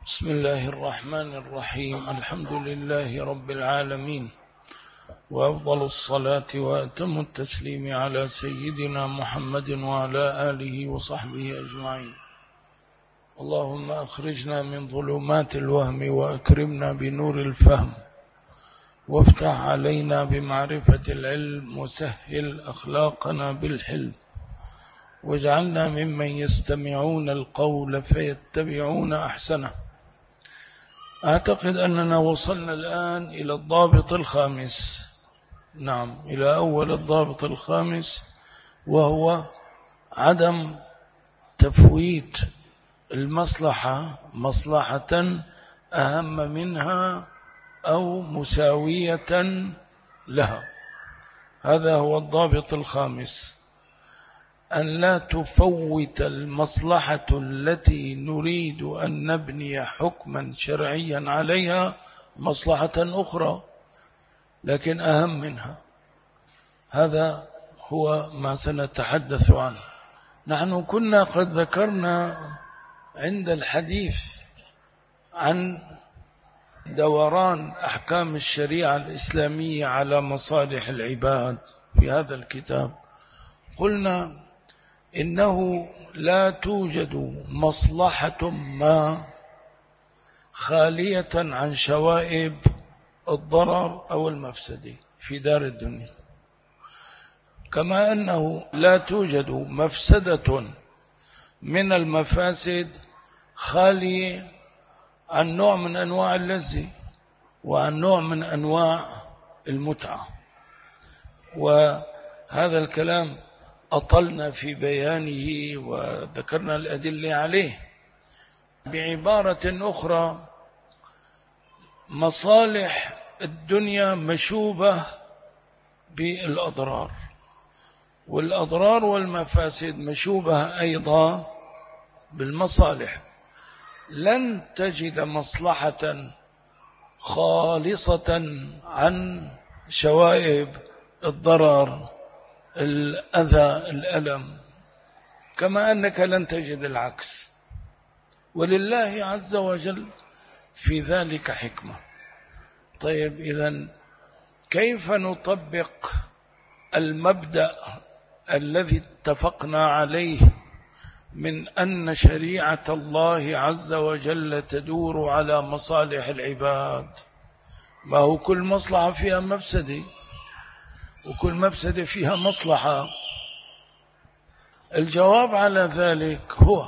بسم الله الرحمن الرحيم. الحمد لله رب العالمين، وأفضل الصلاة وأتم التسليم على سيدنا محمد وعلى آله وصحبه أجمعين. اللهم أخرجنا من ظلمات الوهم وأكرمنا بنور الفهم، وافتح علينا بمعرفة العلم، وسهل أخلاقنا بالحلم، واجعلنا ممن يستمعون القول فيتبعون أحسنه. أعتقد أننا وصلنا الآن إلى الضابط الخامس. نعم، إلى أول الضابط الخامس، وهو عدم تفويت المصلحة مصلحة أهم منها أو مساوية لها. هذا هو الضابط الخامس، أن لا تفوت المصلحة التي نريد أن نبني حكما شرعيا عليها مصلحة أخرى لكن أهم منها. هذا هو ما سنتحدث عنه. نحن كنا قد ذكرنا عند الحديث عن دوران أحكام الشريعة الإسلامية على مصالح العباد في هذا الكتاب، قلنا إنه لا توجد مصلحة ما خالية عن شوائب الضرر أو المفسدة في دار الدنيا، كما أنه لا توجد مفسدة من المفاسد خالية عن نوع من أنواع اللذة وعن نوع من أنواع المتعة. وهذا الكلام أطلنا في بيانه وذكرنا الأدلة عليه. بعبارة أخرى، مصالح الدنيا مشوبة بالأضرار، والأضرار والمفاسد مشوبة أيضا بالمصالح. لن تجد مصلحة خالصة عن شوائب الضرر، الأذى، الألم، كما أنك لن تجد العكس، ولله عز وجل في ذلك حكمة. طيب، إذن كيف نطبق المبدأ الذي اتفقنا عليه من أن شريعة الله عز وجل تدور على مصالح العباد؟ ما هو كل مصلحة فيها مفسدة، وكل مفسدة فيها مصلحة. الجواب على ذلك هو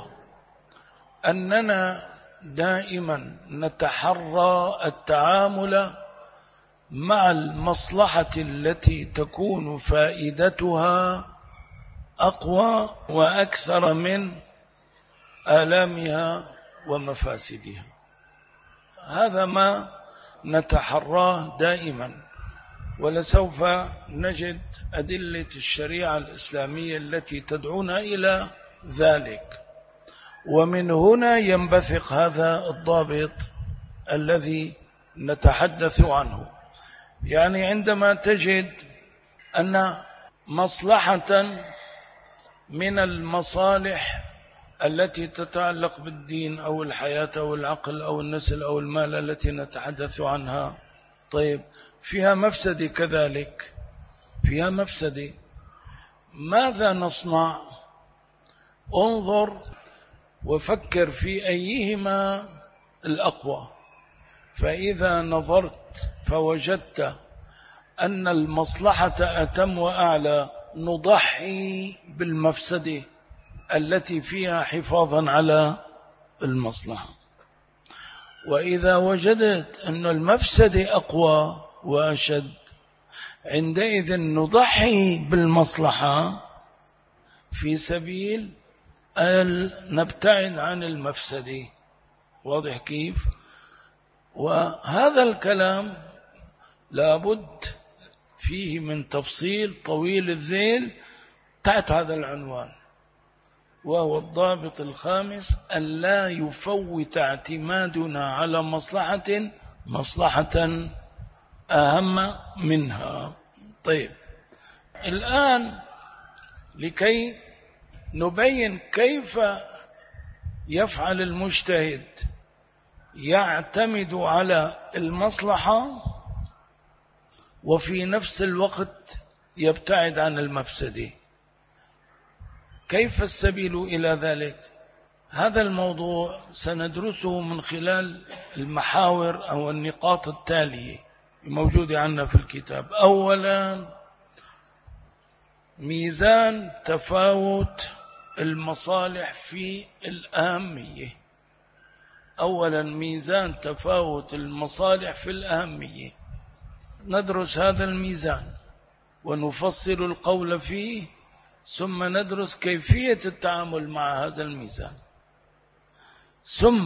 أننا دائما نتحرى التعامل مع المصلحة التي تكون فائدتها أقوى وأكثر من آلامها ومفاسدها. هذا ما نتحراه دائما، ولسوف نجد أدلة الشريعة الإسلامية التي تدعونا إلى ذلك. ومن هنا ينبثق هذا الضابط الذي نتحدث عنه. يعني عندما تجد أن مصلحة من المصالح التي تتعلق بالدين أو الحياة أو العقل أو النسل أو المال التي نتحدث عنها، طيب فيها مفسدة، كذلك فيها مفسدة، ماذا نصنع؟ انظر وفكر في أيهما الأقوى. فإذا نظرت فوجدت أن المصلحة أتم وأعلى، نضحي بالمفسدة التي فيها حفاظا على المصلحة. وإذا وجدت أن المفسدة أقوى وأشد، عندئذ نضحي بالمصلحة في سبيل أن نبتعد عن المفسدة. واضح كيف؟ وهذا الكلام لابد فيه من تفصيل طويل الذيل تحت هذا العنوان، وهو الضابط الخامس: أن لا يفوت اعتمادنا على مصلحة أهم منها. طيب، الآن لكي نبين كيف يفعل المجتهد يعتمد على المصلحة وفي نفس الوقت يبتعد عن المفسدة. كيف السبيل إلى ذلك؟ هذا الموضوع سندرسه من خلال المحاور أو النقاط التالية الموجودة عندنا في الكتاب. أولا، ميزان تفاوت المصالح في الأهمية. أولا، ميزان تفاوت المصالح في الأهمية. ندرس هذا الميزان ونفصل القول فيه، ثم ندرس كيفية التعامل مع هذا الميزان، ثم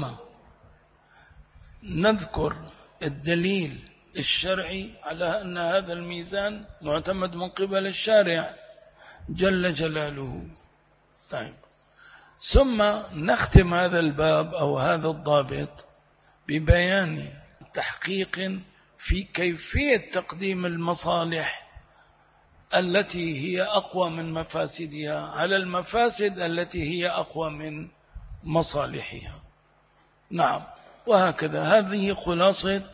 نذكر الدليل الشرعي على أن هذا الميزان معتمد من قبل الشارع جل جلاله. طيب، ثم نختم هذا الباب أو هذا الضابط ببيان تحقيق في كيفية تقديم المصالح التي هي أقوى من مفاسدها على المفاسد التي هي أقوى من مصالحها. نعم، وهكذا. هذه خلاصة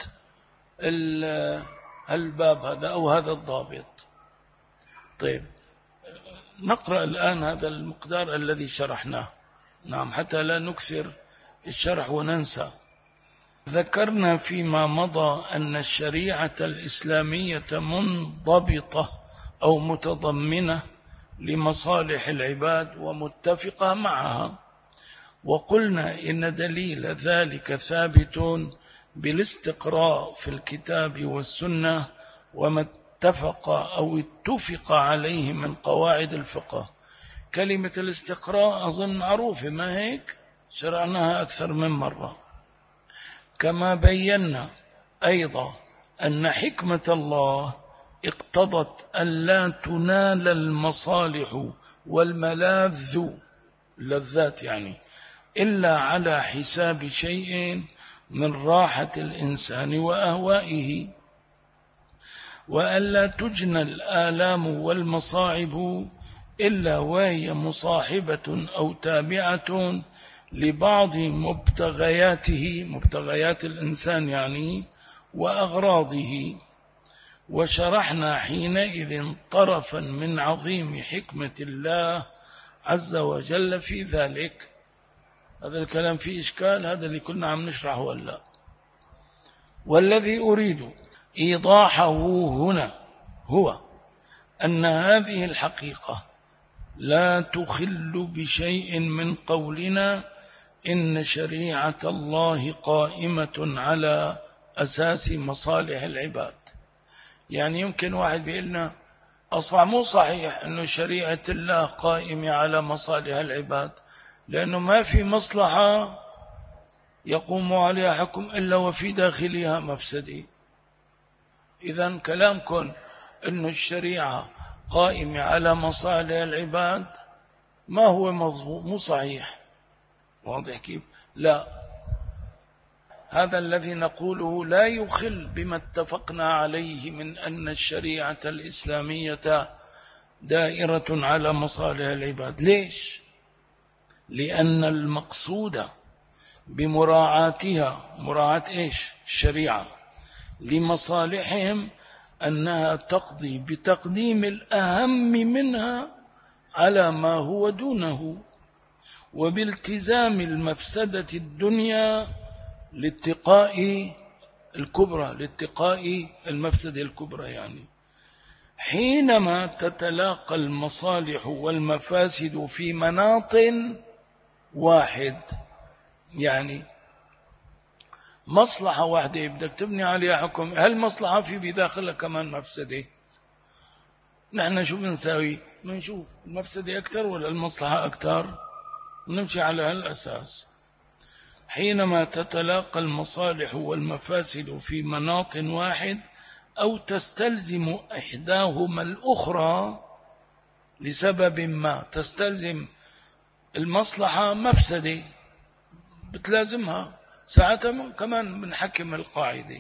الباب هذا أو هذا الضابط. طيب، نقرأ الآن هذا المقدار الذي شرحناه. نعم، حتى لا نكثر الشرح وننسى. ذكرنا فيما مضى أن الشريعة الإسلامية منضبطة أو متضمنة لمصالح العباد ومتفقة معها، وقلنا إن دليل ذلك ثابت بالاستقراء في الكتاب والسنة وما اتفق أو اتفق عليه من قواعد الفقه. كلمة الاستقراء أظن معروفة، ما هيك؟ شرعناها أكثر من مرة. كما بينا أيضا أن حكمة الله اقتضت أن لا تنال المصالح والملاذ اللذات يعني إلا على حساب شيء من راحة الإنسان وأهوائه، وألا تجنى الآلام والمصاعب إلا وهي مصاحبة أو تابعة لبعض مبتغياته، مبتغيات الإنسان يعني، وأغراضه. وشرحنا حينئذ طرفا من عظيم حكمة الله عز وجل في ذلك. هذا الكلام فيه إشكال، هذا اللي كنا عم نشرحه ولا. والذي أريد إيضاحه هنا هو أن هذه الحقيقة لا تخل بشيء من قولنا إن شريعة الله قائمة على أساس مصالح العباد. يعني يمكن واحد بيقولنا أصبح مو صحيح أن شريعة الله قائمة على مصالح العباد، لأنه ما في مصلحة يقوم عليها حكم إلا وفي داخلها مفسدة. إذن كلامكم أن الشريعة قائمة على مصالح العباد ما هو مضبوط، مو صحيح. واضح كيف؟ لا، هذا الذي نقوله لا يخل بما اتفقنا عليه من أن الشريعة الإسلامية دائرة على مصالح العباد. ليش؟ لأن المقصود بمراعاتها، مراعاة إيش؟ الشريعة لمصالحهم، أنها تقضي بتقديم الأهم منها على ما هو دونه، وبالتزام المفسدة الدنيا لاتقاء الكبرى، لاتقاء المفسدة الكبرى. يعني حينما تتلاقى المصالح والمفاسد في مناط واحد، يعني مصلحة واحدة بدك تبني عليها حكم، هل مصلحة في بداخلها كمان مفسدة؟ نحن شو بنساوي؟ بنشوف المفسدة أكثر ولا المصلحة أكثر، ونمشي على هالأساس. حينما تتلاقى المصالح والمفاسد في مناط واحد أو تستلزم إحداهما الأخرى لسبب ما، تستلزم المصلحة مفسدة بتلازمها، ساعتها كمان بنحكم القاعدة.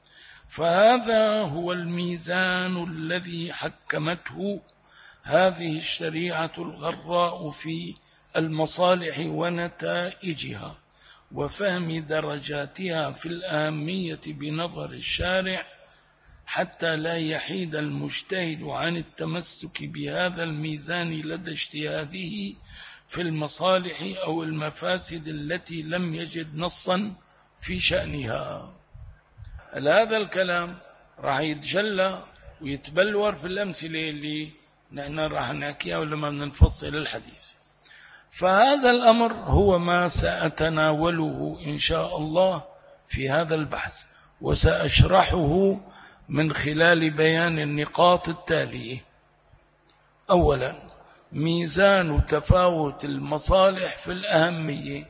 فهذا هو الميزان الذي حكمته هذه الشريعة الغراء في المصالح ونتائجها، وفهم درجاتها في الأهمية بنظر الشارع، حتى لا يحيد المجتهد عن التمسك بهذا الميزان لدى اجتهاده في المصالح أو المفاسد التي لم يجد نصا في شأنها. هذا الكلام راح يتجلى ويتبلور في الأمثلة اللي نحن راح نحكيها ولما ننفصل الحديث. فهذا الأمر هو ما سأتناوله إن شاء الله في هذا البحث، وسأشرحه من خلال بيان النقاط التالية. أولا، ميزان تفاوت المصالح في الأهمية.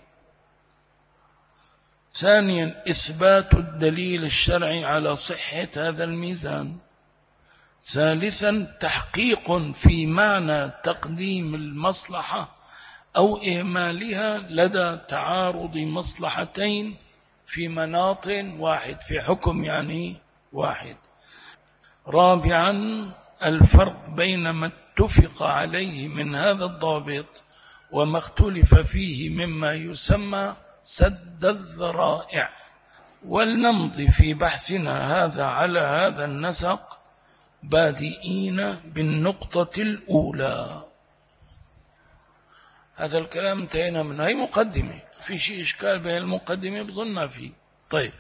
ثانيا، إثبات الدليل الشرعي على صحة هذا الميزان. ثالثا، تحقيق في معنى تقديم المصلحة أو إهمالها لدى تعارض مصلحتين في مناط واحد، في حكم يعني واحد. رابعا، الفرق بين ما اتفق عليه من هذا الضابط وما اختلف فيه مما يسمى سد الذرائع. ولنمضي في بحثنا هذا على هذا النسق، بادئين بالنقطة الأولى. هذا الكلام انتهينا منه، هي مقدمة. في شيء إشكال بها المقدمة؟ بظننا فيه. طيب،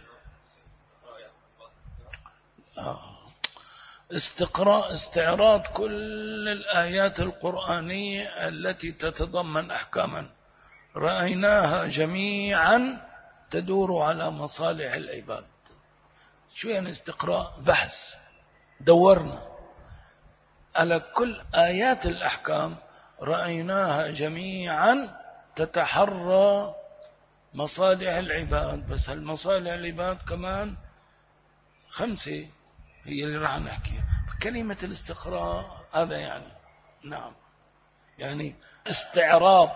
استعراض كل الآيات القرآنية التي تتضمن أحكاما رأيناها جميعا تدور على مصالح العباد. شو يعني استقراء؟ بحث، دورنا على كل آيات الأحكام رأيناها جميعا تتحرى مصالح العباد. بس المصالح العباد كمان 5 هي اللي راح نحكيها. كلمة الاستقراء هذا يعني، نعم، يعني استعراض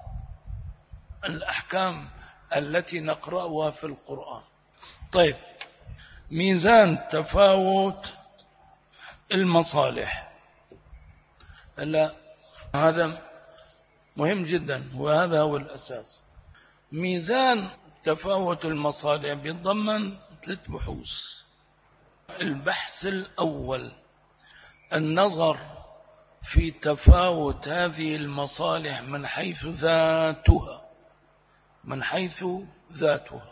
الأحكام التي نقرأها في القرآن. طيب، ميزان تفاوت المصالح. هذا مهم جدا، وهذا هو الأساس. ميزان تفاوت المصالح بيتضمن 3 بحوث. البحث الأول، النظر في تفاوت هذه المصالح من حيث ذاتها.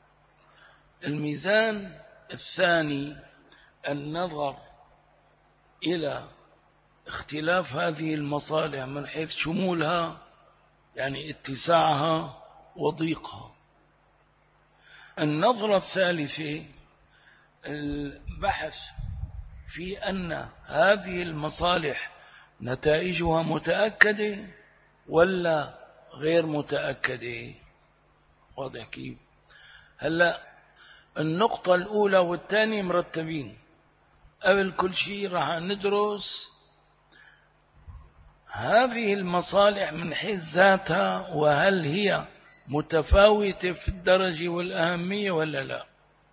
الميزان الثاني، النظر إلى اختلاف هذه المصالح من حيث شمولها، يعني اتساعها وضيقها. النظرة الثالثة، البحث في أن هذه المصالح نتائجها متأكدة ولا غير متأكدة. واضح كيف؟ هلأ النقطة الأولى والثانية مرتبين. قبل كل شيء راح ندرس هذه المصالح من حيث ذاتها، وهل هي متفاوتة في الدرجة والأهمية ولا لا.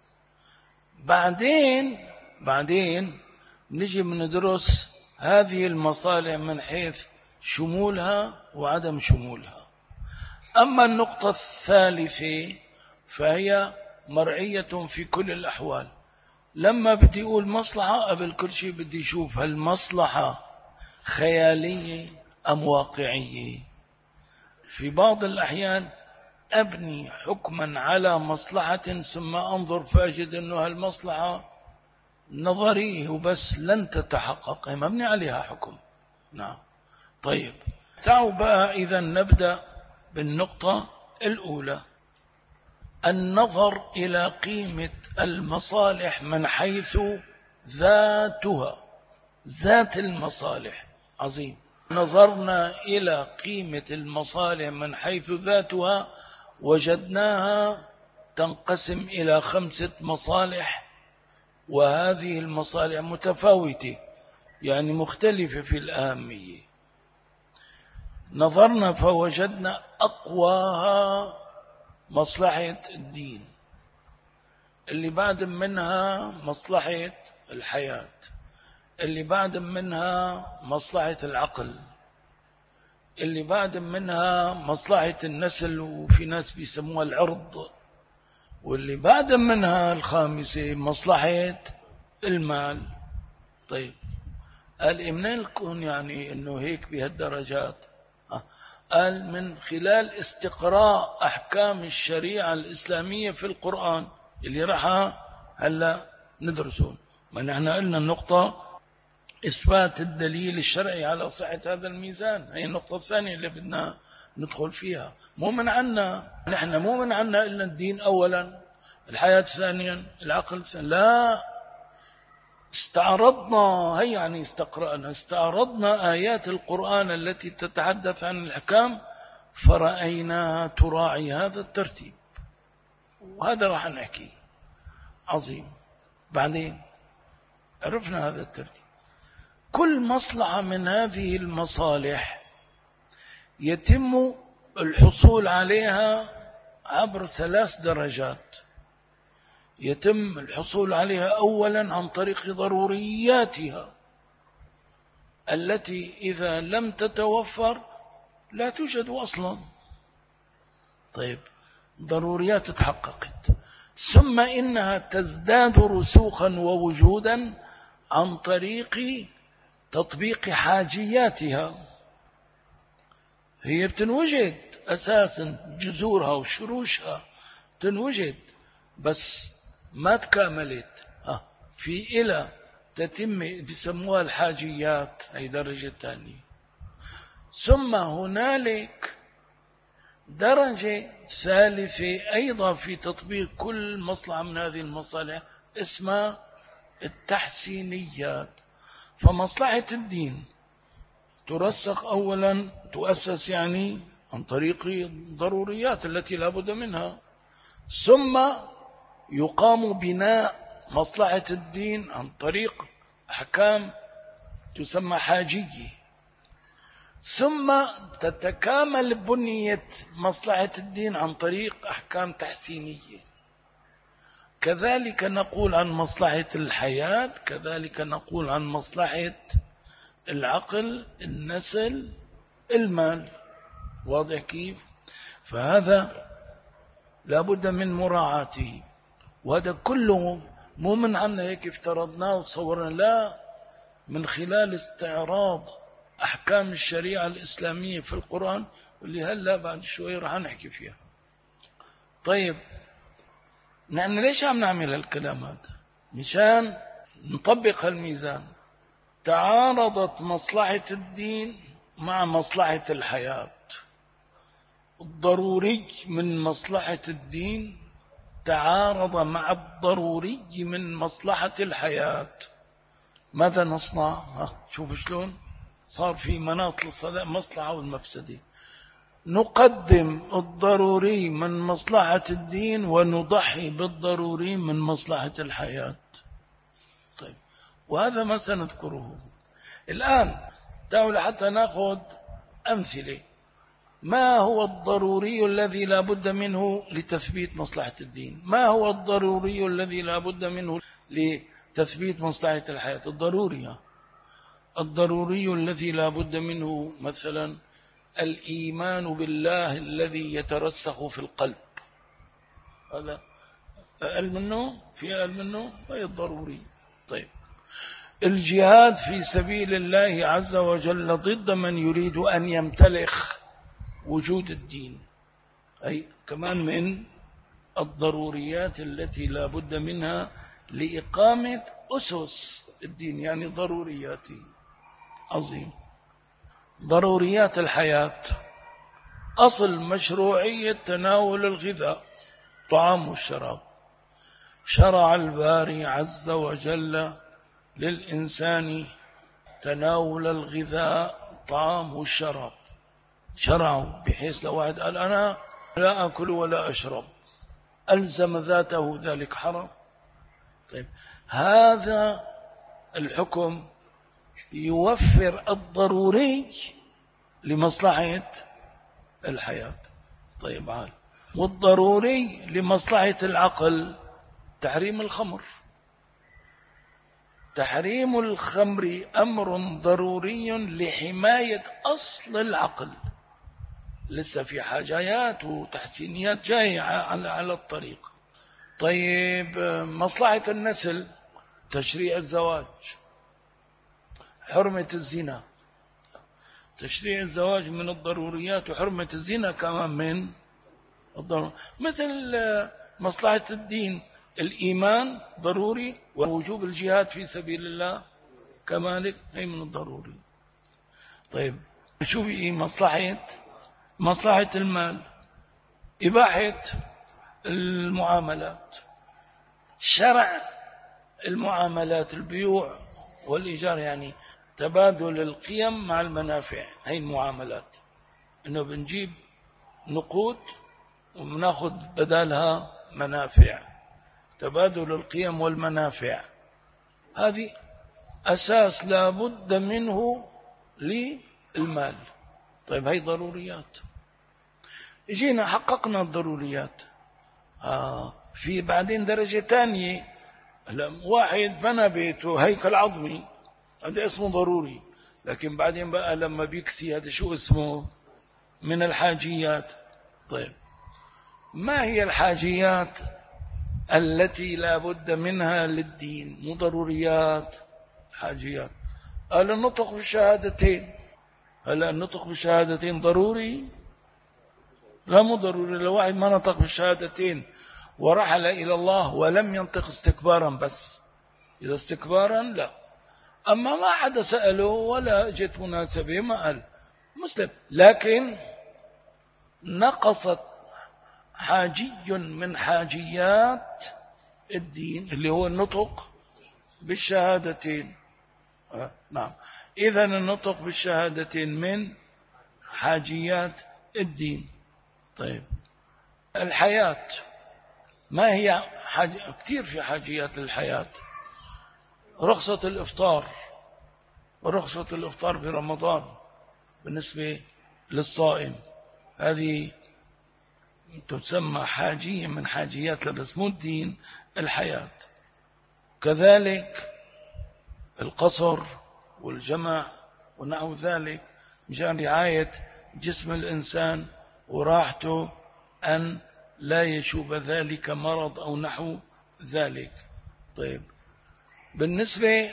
بعدين نجي ندرس هذه المصالح من حيث شمولها وعدم شمولها. أما النقطة الثالثة فهي مرعية في كل الأحوال. لما بدي أقول مصلحة، قبل كل شيء بدي أشوف هل مصلحة خيالية أم واقعية. في بعض الأحيان أبني حكما على مصلحة ثم أنظر فأجد أنه هالمصلحة نظريه وبس لن تتحقق، مبني عليها حكم. نعم. طيب، تعالوا بقى إذا نبدأ بالنقطة الأولى، النظر إلى قيمة المصالح من حيث ذاتها. ذات المصالح عظيم. نظرنا إلى قيمة المصالح من حيث ذاتها، وجدناها تنقسم إلى 5 مصالح، وهذه المصالح متفاوتة يعني مختلفة في الأهمية. نظرنا فوجدنا أقواها مصلحة الدين، اللي بعد منها مصلحة الحياة، اللي بعد منها مصلحة العقل، اللي بعد منها مصلحة النسل، وفي ناس بيسموها العرض، واللي بعد منها الخامسة مصلحة المال. طيب قال منين لكم يعني انه هيك بهالدرجات؟ قال من خلال استقراء أحكام الشريعة الإسلامية في القرآن اللي راح هلا ندرسون. ما نحن قلنا النقطة إثبات الدليل الشرعي على صحة هذا الميزان، هي النقطة الثانية اللي بدنا ندخل فيها. مو من عنا نحن، مو من عنا إلا الدين أولا، الحياة ثانيا، العقل ثانيا. لا، استعرضنا، هي يعني استعرضنا آيات القرآن التي تتحدث عن الأحكام فرأيناها تراعي هذا الترتيب، وهذا راح نحكي. عظيم. بعدين عرفنا هذا الترتيب. كل مصلحة من هذه المصالح يتم الحصول عليها عبر 3 درجات. يتم الحصول عليها أولا عن طريق ضرورياتها التي إذا لم تتوفر لا توجد أصلا. طيب ضروريات تحققت، ثم إنها تزداد رسوخا ووجودا عن طريق تطبيق حاجياتها. هي بتنوجد أساسا، جذورها وشروشها تنوجد، بس ما تكاملت. في إلى تتم بسموها الحاجيات، هي درجة ثانية. ثم هنالك درجة ثالثة أيضا في تطبيق كل مصلحة من هذه المصالح، اسمها التحسينيات. فمصلحة الدين ترسخ أولا، تؤسس يعني عن طريق الضروريات التي لا بد منها، ثم يقام بناء مصلحة الدين عن طريق أحكام تسمى حاجية، ثم تتكامل بنية مصلحة الدين عن طريق أحكام تحسينية. كذلك نقول عن مصلحة الحياة، كذلك نقول عن مصلحة العقل، النسل، المال. واضح كيف؟ فهذا لابد من مراعاته، وهذا كله مو من عنا هيك افترضناه وتصورنا، لا، من خلال استعراض أحكام الشريعة الإسلامية في القرآن، واللي هلا بعد شوي راح نحكي فيها. طيب نحن ليش عم نعمل هالكلام هذا؟ مشان نطبق الميزان. تعارضت مصلحة الدين مع مصلحة الحياة، الضروري من مصلحة الدين تعارض مع الضروري من مصلحة الحياة. ماذا نصنع؟ شوف شلون صار في مناط المصلحة والمفسدة. نقدم الضروري من مصلحة الدين ونضحي بالضروري من مصلحة الحياة. طيب، وهذا ما سنذكره الآن. تعالوا حتى نأخذ أمثلة. ما هو الضروري الذي لا بد منه لتثبيت مصلحة الدين؟ ما هو الضروري الذي لا بد منه لتثبيت مصلحة الحياة؟ الضروري الذي لا بد منه مثلا الإيمان بالله الذي يترسخ في القلب. هذا أقل منه، في أقل منه، هي الضروري. طيب، الجهاد في سبيل الله عز وجل ضد من يريد أن يمتلخ وجود الدين، أي كمان من الضروريات التي لا بد منها لإقامة أسس الدين، يعني ضرورياته. عظيم. ضروريات الحياة، أصل مشروعية تناول الغذاء، طعام والشراب. شرع الباري عز وجل للإنسان تناول الغذاء، طعام والشراب. شرعوا بحيث لو واحد قال أنا لا أكل ولا أشرب ألزم ذاته ذلك حرام. طيب، هذا الحكم يوفر الضروري لمصلحة الحياة. طيب عال. والضروري لمصلحة العقل تحريم الخمر. تحريم الخمر أمر ضروري لحماية أصل العقل. لسه في حاجات وتحسينيات جاية على الطريق. طيب مصلحة النسل، تشريع الزواج، حرمة الزنا. تشريع الزواج من الضروريات، وحرمة الزنا كمان من الضروريات. مثل مصلحة الدين، الإيمان ضروري، ووجوب الجهاد في سبيل الله كذلك هي من الضروري. طيب شو بقي مصلحة المال، إباحة المعاملات، شرع المعاملات، البيوع والإيجار، يعني تبادل القيم مع المنافع. هي المعاملات، إنه بنجيب نقود وبناخذ بدالها منافع، تبادل القيم والمنافع، هذه أساس لا بد منه للمال. طيب هي ضروريات، جينا حققنا الضروريات. في بعدين درجة تانية، واحد بنى بيته هيكل عظمي، هذا اسمه ضروري. لكن بعدين بقى لما بيكسي، هذا شو اسمه؟ من الحاجيات. طيب ما هي الحاجيات التي لا بد منها للدين؟ مو ضروريات، حاجيات. قال النطق بالشهادتين. هل النطق بالشهادتين ضروري؟ لا، مو ضروري. لو واحد ما نطق بالشهادتين ورحل إلى الله ولم ينطق استكبارا بس، إذا استكبارا لا. أما ما حدا سأله ولا جت مناسبة ما قال مسلم، لكن نقصت حاجي من حاجيات الدين اللي هو النطق بالشهادتين. نعم، إذا النطق بالشهادتين من حاجيات الدين. طيب الحياة، ما هي كثير في حاجيات الحياة. رخصة الإفطار، ورخصة الإفطار في رمضان بالنسبة للصائم، هذه تسمى حاجية من حاجيات الرسم الدين، الحياة. كذلك القصر والجمع ونحو ذلك، مشان رعاية جسم الإنسان وراحته، أن لا يشوب ذلك مرض أو نحو ذلك. طيب بالنسبة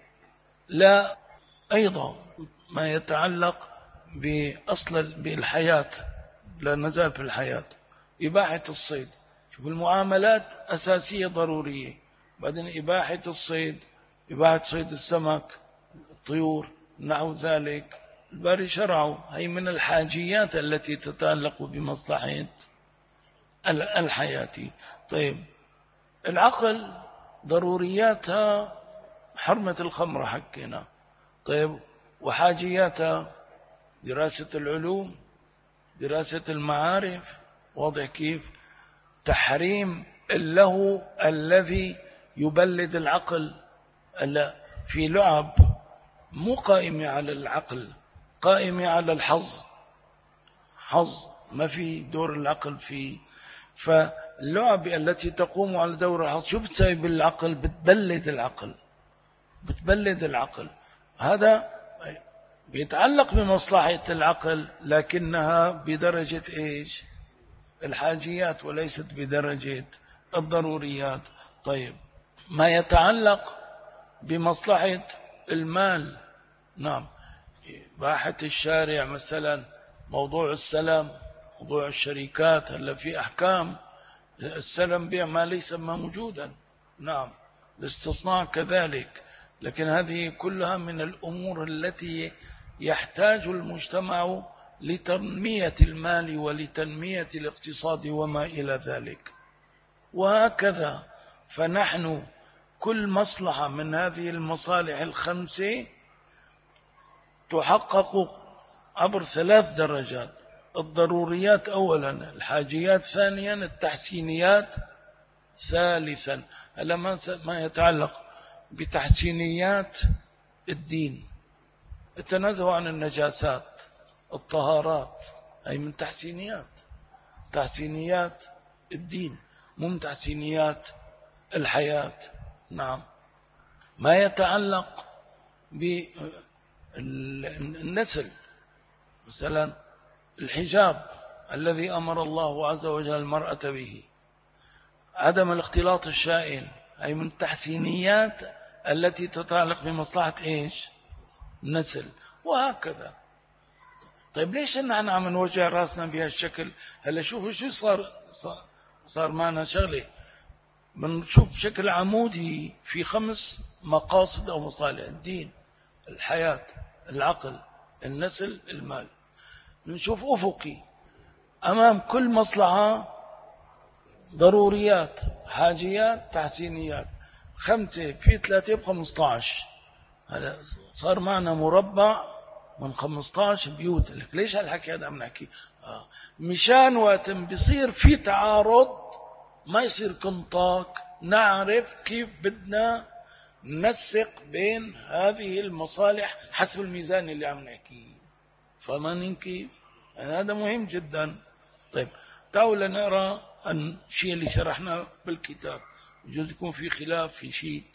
لا أيضا ما يتعلق بأصل بالحياة، لا نزال في الحياة، إباحة الصيد. شوف المعاملات أساسية ضرورية، بعدين إباحة الصيد، إباحة صيد السمك، الطيور نحو ذلك، الباري شرعوا. هي من الحاجيات التي تتعلق بمصلحة الحياة. طيب العقل ضرورياتها حرمة الخمر حكينا. طيب وحاجياتها دراسة العلوم، دراسة المعارف، واضح كيف؟ تحريم اللهو الذي يبلد العقل. في لعب مو قائمة على العقل، قائمة على الحظ، حظ ما في دور العقل فيه. فاللعب التي تقوم على دور الحظ شو بتسوي بالعقل؟ بتبلد العقل، بتبلد العقل. هذا بيتعلق بمصلحة العقل، لكنها بدرجة إيش؟ الحاجيات، وليست بدرجة الضروريات. طيب ما يتعلق بمصلحة المال، نعم، إباحة الشارع مثلا، موضوع السلام، موضوع الشركات، هلا في أحكام السلم بيع ما ليس ما موجودا، نعم، الاستصناع كذلك. لكن هذه كلها من الأمور التي يحتاج المجتمع لتنمية المال ولتنمية الاقتصاد وما إلى ذلك، وهكذا. فنحن كل مصلحة من هذه المصالح الخمسة تحقق عبر 3 درجات: الضروريات أولا، الحاجيات ثانيا، التحسينيات ثالثا. هذا ما يتعلق بتحسينيات الدين، التنزه عن النجاسات، الطهارات، أي من تحسينيات الدين، مو من تحسينيات الحياة. نعم. ما يتعلق بالنسل مثلا، الحجاب الذي أمر الله عز وجل المرأة به، عدم الاختلاط الشائن، أي من التحسينيات التي تتعلق بمصلحة إيش؟ النسل، وهكذا. طيب ليش نحن عم نوجع راسنا بهالشكل؟ هلا شوفوا شو صار معنا شغله، بنشوف بشكل عمودي في 5 مقاصد أو مصالح: الدين، الحياة، العقل، النسل، المال. بنشوف أفقي أمام كل مصلحة ضروريات، حاجيات، تحسينيات. 5 في 3 ب15. هذا صار معنا مربع من 15 بيوت. لك ليش هالحكي هذا عم نحكي؟ مشان وقت بيصير في تعارض ما يصير كنطاك، نعرف كيف بدنا ننسق بين هذه المصالح حسب الميزان اللي عم نحكيه. فمن كيف؟ يعني هذا مهم جدا. طيب تعالوا لنقرأ الشيء اللي شرحناه بالكتاب، يجوز يكون في خلاف في شيء.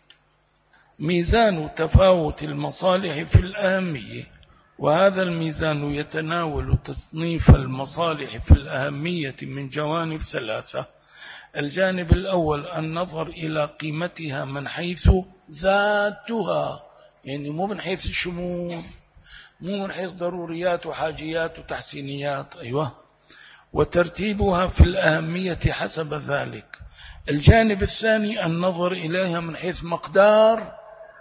ميزان تفاوت المصالح في الأهمية، وهذا الميزان يتناول تصنيف المصالح في الأهمية من جوانب 3. الجانب الأول النظر إلى قيمتها من حيث ذاتها، يعني مو من حيث الشمول، مو من حيث ضروريات وحاجيات وتحسينيات. أيوة. وترتيبها في الأهمية حسب ذلك. الجانب الثاني النظر إليها من حيث مقدار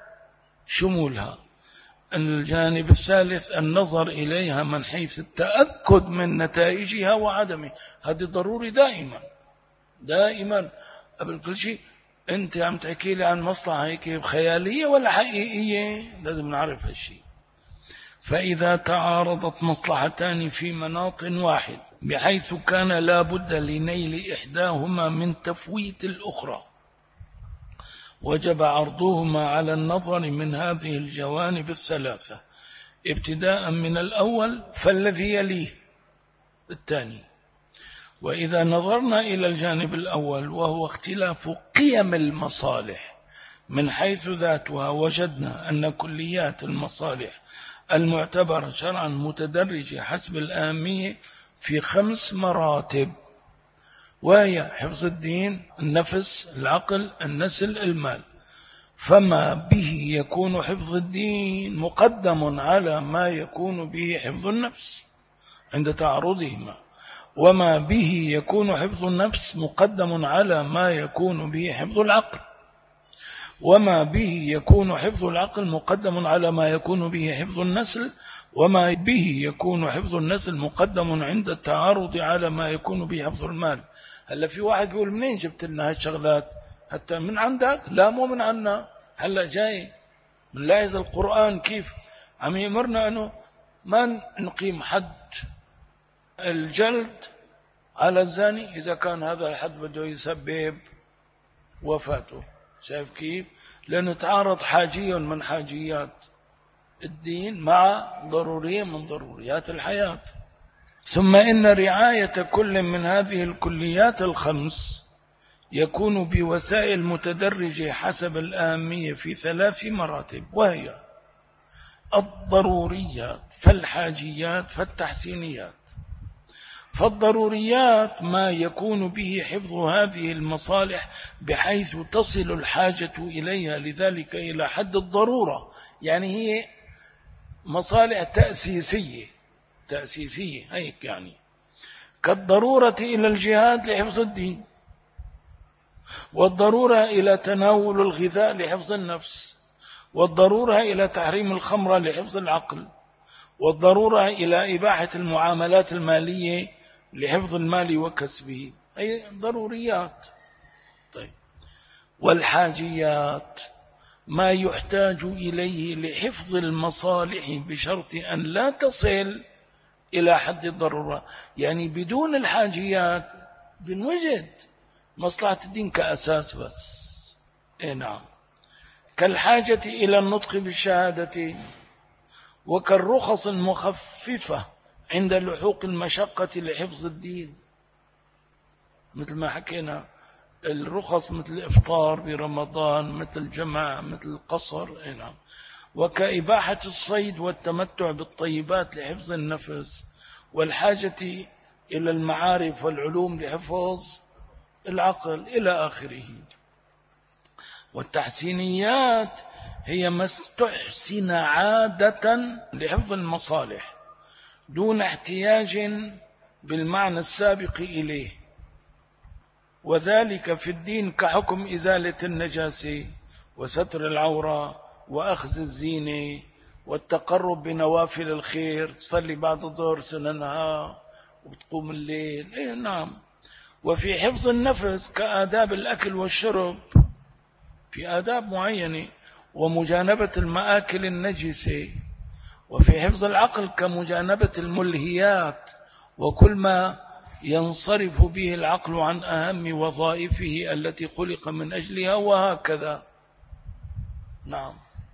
شمولها. الجانب الثالث النظر إليها من حيث التأكد من نتائجها وعدمه. هذا ضروري دائما قبل كل شيء. أنت عم تحكي لي عن مصلحة هيك خيالية ولا حقيقية؟ لازم نعرف هالشيء. فإذا تعارضت مصلحتان في مناط واحد بحيث كان لا بد لنيل إحداهما من تفويت الأخرى، وجب عرضهما على النظر من هذه الجوانب 3، ابتداء من الأول فالذي يليه الثاني. وإذا نظرنا إلى الجانب الأول وهو اختلاف قيم المصالح من حيث ذاتها، وجدنا أن كليات المصالح المعتبرة شرعا متدرجة حسب الأهمية في 5 مراتب، وهي حفظ الدين، النفس، العقل، النسل، المال. فما به يكون حفظ الدين مقدم على ما يكون به حفظ النفس عند تعارضهما، وما به يكون حفظ النفس مقدم على ما يكون به حفظ العقل، وما به يكون حفظ العقل مقدم على ما يكون به حفظ النسل، وما به يكون حفظ النسل مقدم عند التعارض على ما يكون به حفظ المال. هلا في واحد يقول منين جبت لنا هالشغلات؟ حتى من عندك؟ لا مو من عنا. هلا جاي بنلاحظ القرآن كيف عم يأمرنا أنه ما نقيم حد الجلد على الزاني إذا كان هذا الحد بده يسبب وفاته. شايف كيف؟ لأنه تعارض حاجي من حاجيات الدين مع ضرورية من ضروريات الحياة. ثم إن رعاية كل من هذه الكليات 5 يكون بوسائل متدرجة حسب الأهمية في 3 مراتب، وهي الضروريات، فالحاجيات، فالتحسينيات. فالضروريات ما يكون به حفظ هذه المصالح بحيث تصل الحاجة إليها لذلك إلى حد الضرورة، يعني هي مصالح تأسيسية هيك، يعني كالضرورة إلى الجهاد لحفظ الدين، والضرورة إلى تناول الغذاء لحفظ النفس، والضرورة إلى تحريم الخمر لحفظ العقل، والضرورة إلى إباحة المعاملات المالية لحفظ المال وكسبه، أي ضروريات. طيب. والحاجيات ما يحتاج إليه لحفظ المصالح بشرط أن لا تصل إلى حد الضرورة، يعني بدون الحاجيات بنوجد مصلحة الدين كأساس بس. نعم. كالحاجة إلى النطق بالشهادة، وكالرخص المخففة عند لحوق المشقة لحفظ الدين، مثل ما حكينا الرخص مثل الإفطار برمضان، مثل الجمع، مثل القصر. نعم. وكإباحة الصيد والتمتع بالطيبات لحفظ النفس، والحاجة إلى المعارف والعلوم لحفظ العقل إلى آخره. والتحسينيات هي ما استحسن عادة لحفظ المصالح دون احتياج بالمعنى السابق إليه، وذلك في الدين كحكم إزالة النجاسة وستر العورة وأخذ الزينة والتقرب بنوافل الخير، تصلي بعد الظهر سننها وبتقوم الليل. إيه نعم. وفي حفظ النفس كآداب الأكل والشرب، في آداب معينة، ومجانبة المآكل النجسة. وفي حفظ العقل كمجانبة الملهيات وكل ما ينصرف به العقل عن أهم وظائفه التي خلق من أجلها، وهكذا. نعم.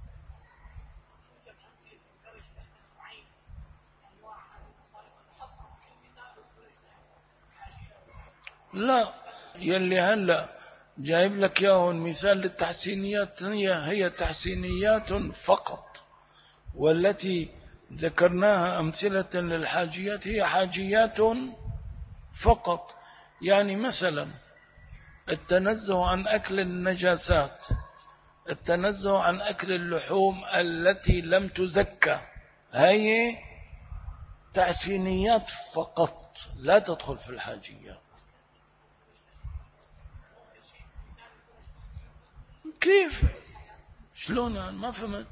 لا، يلي هلأ جايب لك ياهن مثال للتحسينيات هي تحسينيات فقط، والتي ذكرناها أمثلة للحاجيات هي حاجيات فقط. يعني مثلا التنزه عن أكل النجاسات، التنزه عن أكل اللحوم التي لم تزكى، هي تحسينيات فقط لا تدخل في الحاجيات. كيف؟ شلون يعني؟ ما فهمت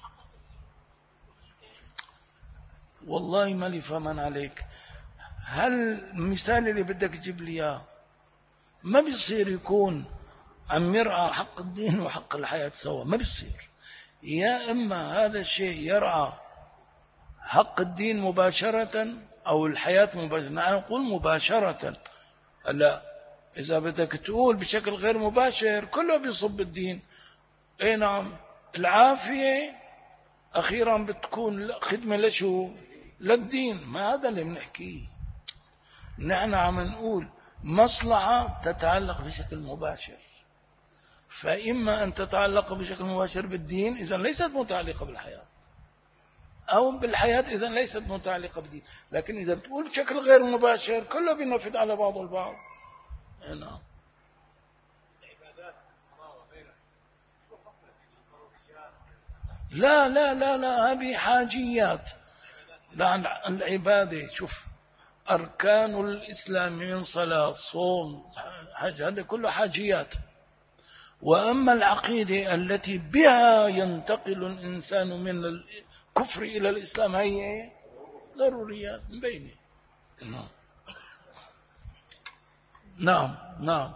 والله، ما لي فهمان عليك. هل المثال اللي بدك تجيب لي اياه ما بيصير يكون عم يرعى حق الدين وحق الحياة سوا؟ ما بيصير. يا إما هذا الشيء يرعى حق الدين مباشرة أو الحياة مباشرة. نحن نقول مباشرة. لا، إذا بدك تقول بشكل غير مباشر كله بيصب الدين. اي نعم. العافية أخيرا بتكون خدمة لشو؟ للدين. ما هذا اللي بنحكيه. نحن عم نقول مصلحة تتعلق بشكل مباشر، فإما أن تتعلق بشكل مباشر بالدين إذا ليست متعلقة بالحياة، أو بالحياة إذا ليست متعلقة بالدين. لكن إذا بتقول بشكل غير مباشر كله بينفذ على بعض البعض. نعم. لا لا لا لا، هذه حاجيات. لا، العبادة شوف، أركان الإسلام من صلاة صوم حج، هذا كله حاجيات. وأما العقيدة التي بها ينتقل الإنسان من الكفر إلى الإسلام هي ضروريات بينه. نعم نعم نعم.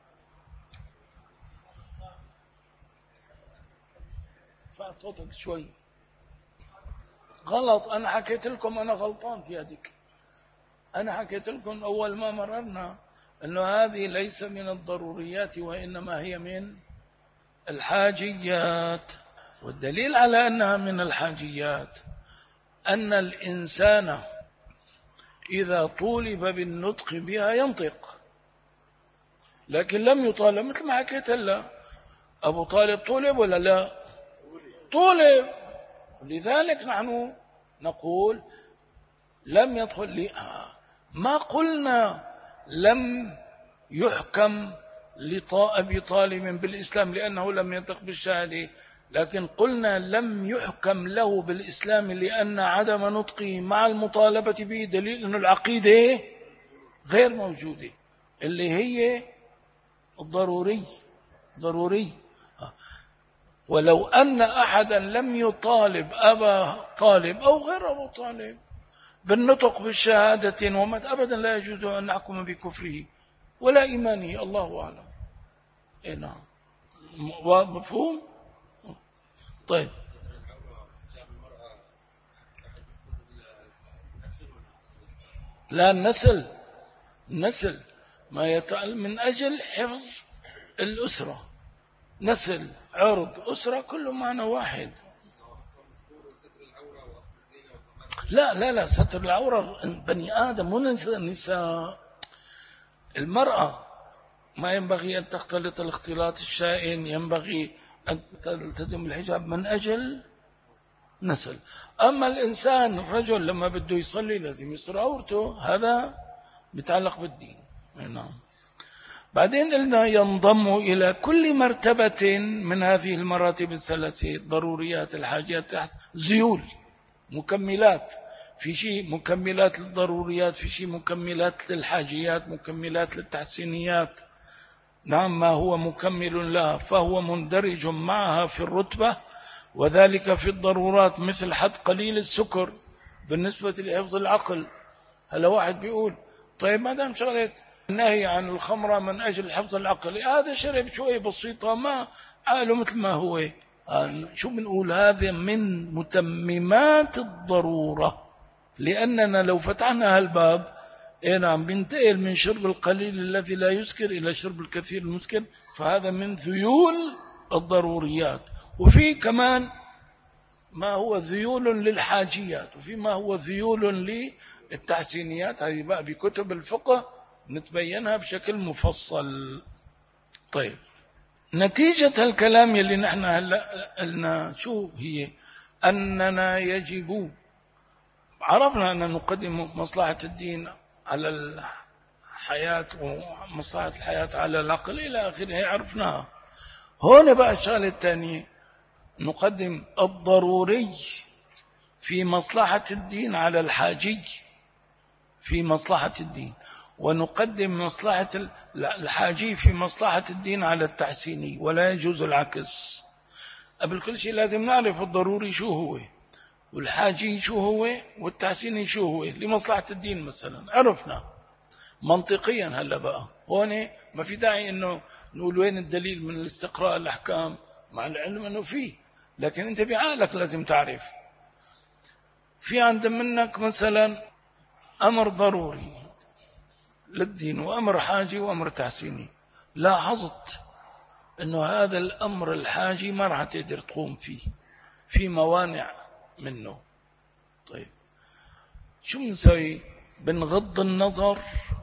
صوتك شوي غلط. أنا حكيت لكم أنا غلطان في هذيك. أنا حكيت لكم أول ما مررنا أنه هذه ليس من الضروريات وإنما هي من الحاجيات. والدليل على أنها من الحاجيات أن الإنسان إذا طولب بالنطق بها ينطق، لكن لم يطالب. مثل ما حكيت هلا، أبو طالب طولب ولا لا؟ طولب. لذلك نحن نقول لم يدخل لي. ما قلنا لم يحكم لأبي طالب بالإسلام لأنه لم ينطق بالشهادة، لكن قلنا لم يحكم له بالإسلام لأن عدم نطقه مع المطالبة به دليل أن العقيدة غير موجودة، اللي هي ضروري. ولو أن أحدا لم يطالب أبا طالب أو غير أبو طالب بالنطق بالشهادة ومات أبدا لا يجوز أن نحكم بكفره ولا إيمانه. الله أعلم. نعم. مفهوم. طيب. لا، النسل ما يتعلم من أجل حفظ الأسرة. نسل، عرض، أسرة، كله معنى واحد. لا لا لا، ستر العورة بني آدم والنساء. المرأة ما ينبغي أن تختلط الاختلاط الشائن، ينبغي أن تلتزم الحجاب من أجل نسل. أما الإنسان الرجل لما بده يصلي لازم يستر عورته، هذا بيتعلق بالدين. نعم. بعدين قلنا ينضم إلى كل مرتبة من هذه المراتب الثلاثة، ضروريات، الحاجات، ذيول، مكملات. في شيء مكملات للضروريات، في شيء مكملات للحاجيات، مكملات للتحسينيات. نعم، ما هو مكمل لها فهو مندرج معها في الرتبة، وذلك في الضرورات مثل حد قليل السكر بالنسبة لحفظ العقل. هلا واحد بيقول طيب ما دام شغلت النهي عن الخمرة من أجل حفظ العقل، هذا شرب شوية بسيطة ما قالوا مثل ما هو. شو بنقول؟ هذا من متممات الضرورة، لأننا لو فتحنا هالباب نعم بنتقل من شرب القليل الذي لا يسكر إلى شرب الكثير المسكر، فهذا من ذيول الضروريات. وفي كمان ما هو ذيول للحاجيات، وفي ما هو ذيول للتحسينيات. هذه بقى بكتب الفقه نتبينها بشكل مفصل. طيب، نتيجة الكلام يلي نحن هلأ قلنا شو هي؟ أننا يجب، عرفنا أن نقدم مصلحة الدين على الحياة ومصلحة الحياة على العقل إلى آخره، عرفناها. هون بقى الشغلة الثانية، نقدم الضروري في مصلحة الدين على الحاجي في مصلحة الدين، ونقدم مصلحة الحاجي في مصلحة الدين على التحسيني، ولا يجوز العكس. قبل كل شيء لازم نعرف الضروري شو هو، والحاجي شو هو، والتحسيني شو هو لمصلحة الدين. مثلا عرفنا منطقيا. هلا بقى هون ما في داعي انه نقول وين الدليل من الاستقراء الأحكام، مع العلم انه فيه، لكن انت بعقلك لازم تعرف. في عند منك مثلا أمر ضروري للدين، وأمر حاجي، وأمر تحسيني. لاحظت أنه هذا الأمر الحاجي ما راح تقدر تقوم فيه، في موانع منه. طيب شو بنسوي؟ بنغض النظر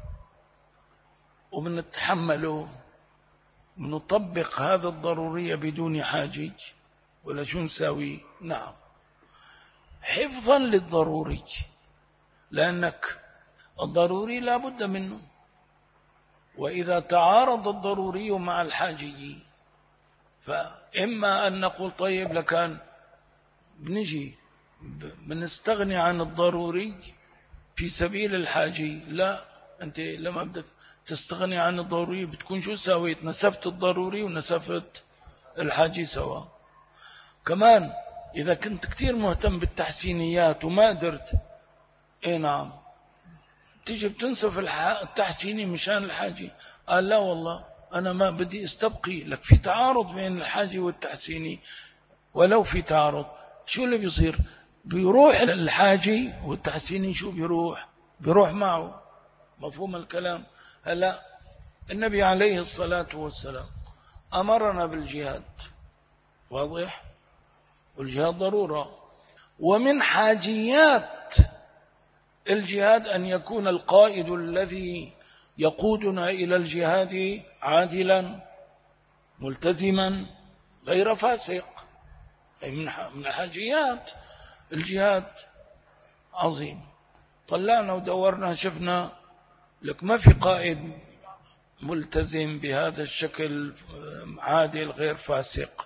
وبنتحمله، بنطبق هذا الضرورية بدون حاجج، ولا شو نسوي؟ نعم، حفظا للضروري، لأنك الضروري لا بد منه. وإذا تعارض الضروري مع الحاجي، فإما أن نقول طيب لكان بنجي بنستغني عن الضروري في سبيل الحاجي. لا، أنت لما بدك تستغني عن الضروري بتكون شو سويت؟ نسفت الضروري ونسفت الحاجي سوا. كمان إذا كنت كتير مهتم بالتحسينيات وما قدرت، نعم، تيجي بتنسف التحسيني مشان الحاجي. قال لا والله أنا ما بدي استبقي لك، في تعارض بين الحاجي والتحسيني. ولو في تعارض شو اللي بيصير؟ بيروح الحاجي والتحسيني شو بيروح معه. مفهوم الكلام؟ هلا النبي عليه الصلاة والسلام أمرنا بالجهاد، واضح؟ والجهاد ضرورة، ومن حاجيات الجهاد أن يكون القائد الذي يقودنا إلى الجهاد عادلا ملتزما غير فاسق. أي من حاجيات الجهاد. عظيم. طلعنا ودورنا شفنا لك ما في قائد ملتزم بهذا الشكل عادل غير فاسق.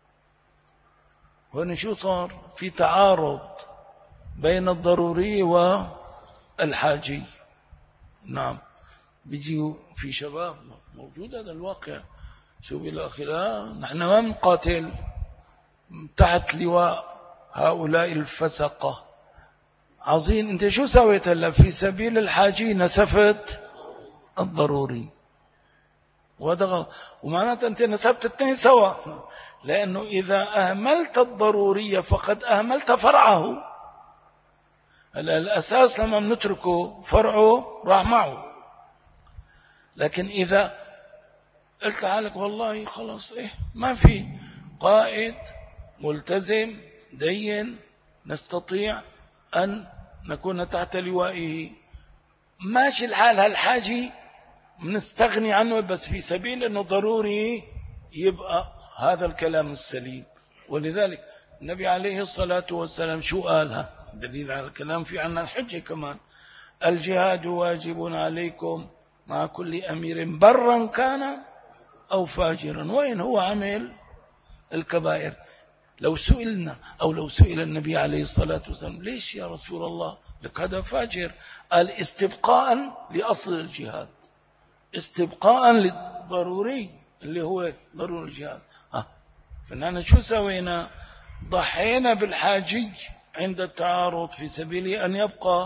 هنا شو صار؟ في تعارض بين الضروري والحاجي. نعم، بيجي في شباب موجود هذا الواقع. شو بالأخير نحن ما بنقاتل تحت لواء هؤلاء الفسقة. عظيم. انت شو سويت هلا؟ في سبيل الحاجي نسفت الضروري، وهذا غلط. ومعناته انت نسبت الاثنين سوا، لأنه إذا أهملت الضرورية فقد أهملت فرعه. الأساس لما بنتركه فرعه راح معه. لكن إذا قلت لحالك والله خلاص ما في قائد ملتزم دين نستطيع أن نكون تحت لوائه، ماشي الحال، هالحاجي نستغني عنه بس في سبيل أنه ضروري، يبقى هذا الكلام السليم. ولذلك النبي عليه الصلاة والسلام شو قالها؟ دليل على الكلام في عنا الحجة كمان. الجهاد واجب عليكم مع كل أمير برا كان أو فاجرا وإن هو عمل الكبائر. لو سئلنا أو لو سئل النبي عليه الصلاة والسلام ليش يا رسول الله لك هذا فاجر؟ قال استبقاء لأصل الجهاد، استبقاء للضروري اللي هو ضروري الجهاد. فنحن شو سوينا؟ ضحينا بالحاجي عند التعارض في سبيل أن يبقى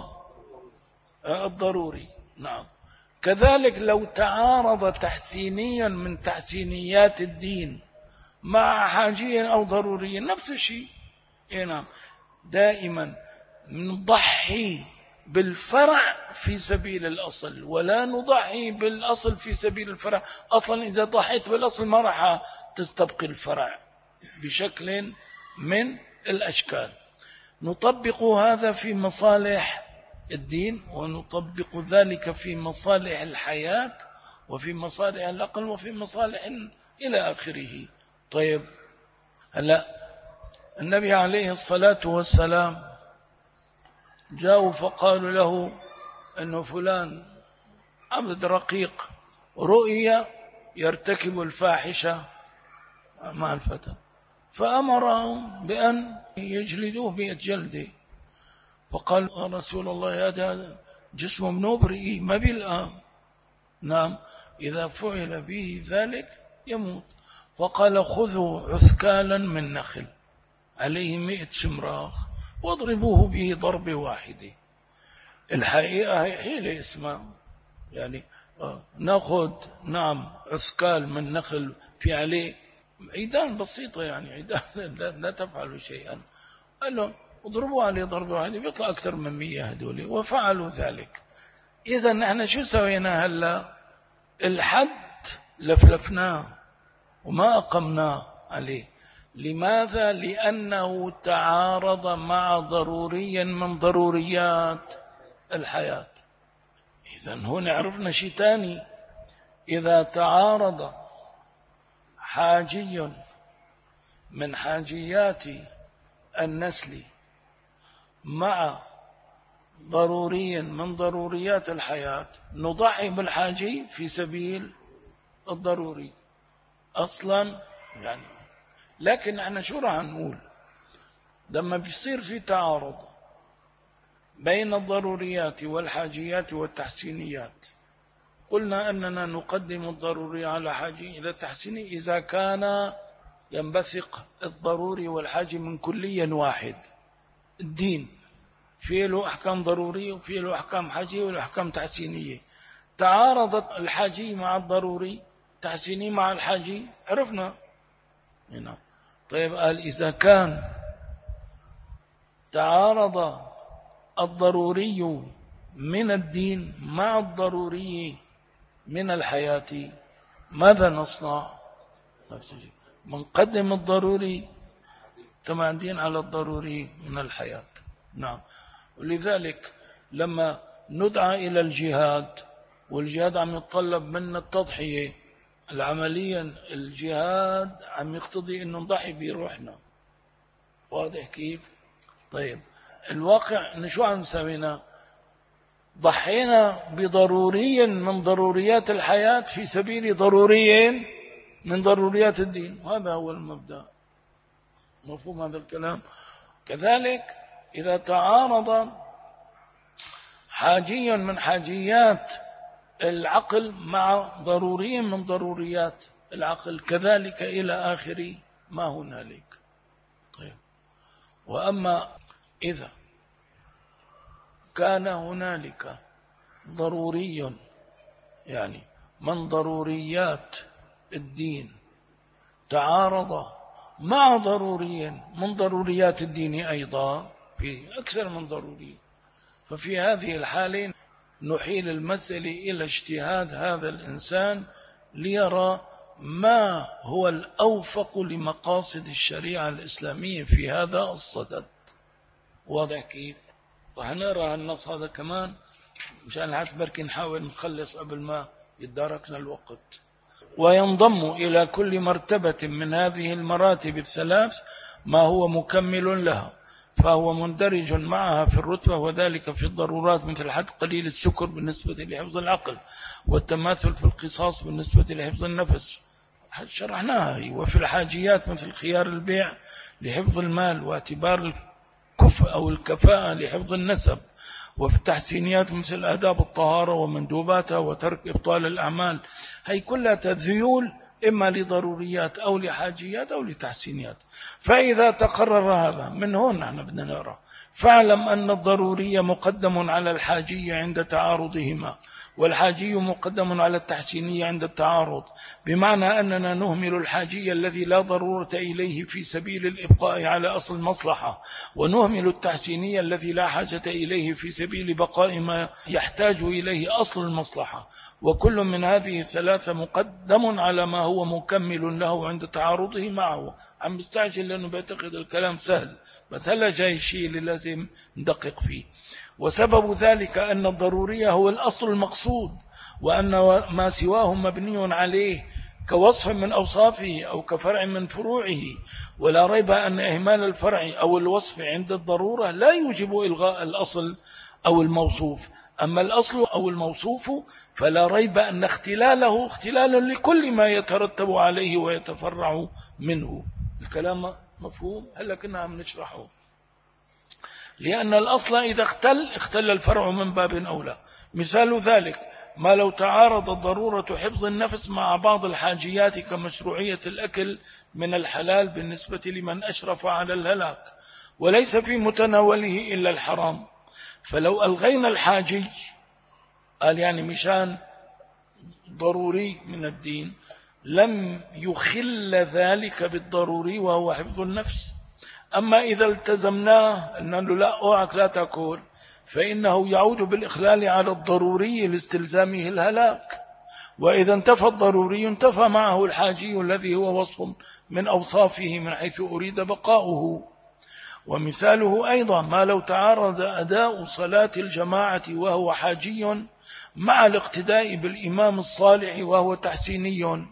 الضروري. نعم. كذلك لو تعارض تحسينيا من تحسينيات الدين مع حاجي أو ضروري نفس الشيء. نعم. دائما نضحي بالفرع في سبيل الأصل ولا نضحي بالأصل في سبيل الفرع. أصلا إذا ضحيت بالأصل ما راح تستبقي الفرع بشكل من الأشكال. نطبق هذا في مصالح الدين ونطبق ذلك في مصالح الحياة وفي مصالح العقل وفي مصالح إلى آخره. طيب هلا النبي عليه الصلاة والسلام جاءوا فقالوا له أنه فلان عبد رقيق رؤيا يرتكب الفاحشة مع الفتى، فأمرهم بأن يجلدوه 100 جلدة. فقال رسول الله هذا جسم منوبرئي ما بالآن. نعم. إذا فعل به ذلك يموت. فقال خذوا عثكالا من نخل عليه 100 شمراخ واضربوه به ضربة واحدة. الحقيقة هي حيلة اسمها يعني نأخذ نعم عثكال من نخل في عليه عيدان بسيطة، يعني عيدان لا تفعلوا شيئا. قال له اضربوا عليه ضربة واحدة بيطلع أكثر من 100 هدول، وفعلوا ذلك. إذا نحن شو سوينا هلا؟ الحد لفلفناه وما أقمناه عليه. لماذا؟ لأنه تعارض مع ضروري من ضروريات الحياة. إذا هنا عرفنا شيء تاني. إذا تعارض حاجي من حاجيات النسل مع ضروري من ضروريات الحياة نضحي بالحاجي في سبيل الضروري أصلا يعني. لكن احنا شو راح نقول لما بيصير في تعارض بين الضروريات والحاجيات والتحسينيات؟ قلنا أننا نقدم الضروري على حاجي إلى التحسيني إذا كان ينبثق الضروري والحاجي من كلي واحد. الدين فيه له أحكام ضرورية وفيه له أحكام حاجية وله أحكام تحسينية. تعارضت الحاجي مع الضروري، تحسيني مع الحاجي، عرفنا هنا. طيب قال إذا كان تعارض الضروري من الدين مع الضروري من الحياة ماذا نصنع؟ منقدم الضروري تبع الدين على الضروري من الحياة. نعم. ولذلك لما ندعى إلى الجهاد والجهاد عم يتطلب منا التضحية العمليا، الجهاد عم يقتضي أنه نضحي بروحنا. واضح كيف؟ طيب الواقع شو عم نسوينا؟ ضحينا بضروري من ضروريات الحياة في سبيل ضروري من ضروريات الدين، وهذا هو المبدأ. مفهوم هذا الكلام؟ كذلك إذا تعارض حاجي من حاجيات العقل مع ضروري من ضروريات العقل كذلك إلى آخر ما هنالك. طيب وأما إذا كان هنالك ضروري يعني من ضروريات الدين تعارض مع ضروري من ضروريات الدين أيضا في أكثر من ضروري، ففي هذه الحالين نحيل المسألة إلى اجتهاد هذا الإنسان ليرى ما هو الأوفق لمقاصد الشريعة الإسلامية في هذا الصدد. واضح كيف؟ رح نقرأ النص هذا كمان مشان حتى بركي نحاول نخلص قبل ما يتداركنا الوقت. وينضم إلى كل مرتبة من هذه المراتب الثلاث ما هو مكمل لها، فهو مندرج معها في الرتبة، وذلك في الضرورات مثل حد قليل السكر بالنسبة لحفظ العقل، والتماثل في القصاص بالنسبة لحفظ النفس، شرحناها. وفي الحاجيات مثل خيار البيع لحفظ المال، واعتبار الكفء أو الكفاءة لحفظ النسب. وفي التحسينيات مثل آداب الطهارة ومندوباتها وترك إبطال الأعمال. هي كلها تذيول إما لضروريات أو لحاجيات أو لتحسينيات. فإذا تقرر هذا من هون نحن بدنا نرى، فاعلم أن الضرورية مقدم على الحاجية عند تعارضهما، والحاجي مقدم على التحسينية عند التعارض، بمعنى أننا نهمل الحاجي الذي لا ضرورة إليه في سبيل الإبقاء على أصل المصلحة، ونهمل التحسيني الذي لا حاجة إليه في سبيل بقاء ما يحتاج إليه أصل المصلحة. وكل من هذه الثلاثة مقدم على ما هو مكمل له عند تعارضه معه. عم بستعجل لأنه بيعتقد الكلام سهل، بس هلا جاي الشيء اللي لازم ندقق فيه. وسبب ذلك أن الضرورية هو الأصل المقصود، وأن ما سواه مبني عليه كوصف من أوصافه أو كفرع من فروعه. ولا ريب أن إهمال الفرع أو الوصف عند الضرورة لا يوجب إلغاء الأصل أو الموصوف. أما الأصل أو الموصوف فلا ريب أن اختلاله اختلال لكل ما يترتب عليه ويتفرع منه. الكلام مفهوم؟ هلا كنا عم نشرحه. لأن الأصل إذا اختل الفرع من باب أولى. مثال ذلك ما لو تعارض ضرورة حفظ النفس مع بعض الحاجيات كمشروعية الأكل من الحلال بالنسبة لمن أشرف على الهلاك، وليس في متناوله إلا الحرام. فلو ألغينا الحاجي، قال يعني مشان ضروري من الدين، لم يخل ذلك بالضروري وهو حفظ النفس. أما إذا التزمناه أن له لا أوعك لا تأكل، فإنه يعود بالإخلال على الضروري لاستلزامه الهلاك. وإذا انتفى الضروري انتفى معه الحاجي الذي هو وصف من أوصافه من حيث أريد بقاؤه. ومثاله أيضا ما لو تعارض أداء صلاة الجماعة وهو حاجي مع الاقتداء بالإمام الصالح وهو تحسيني.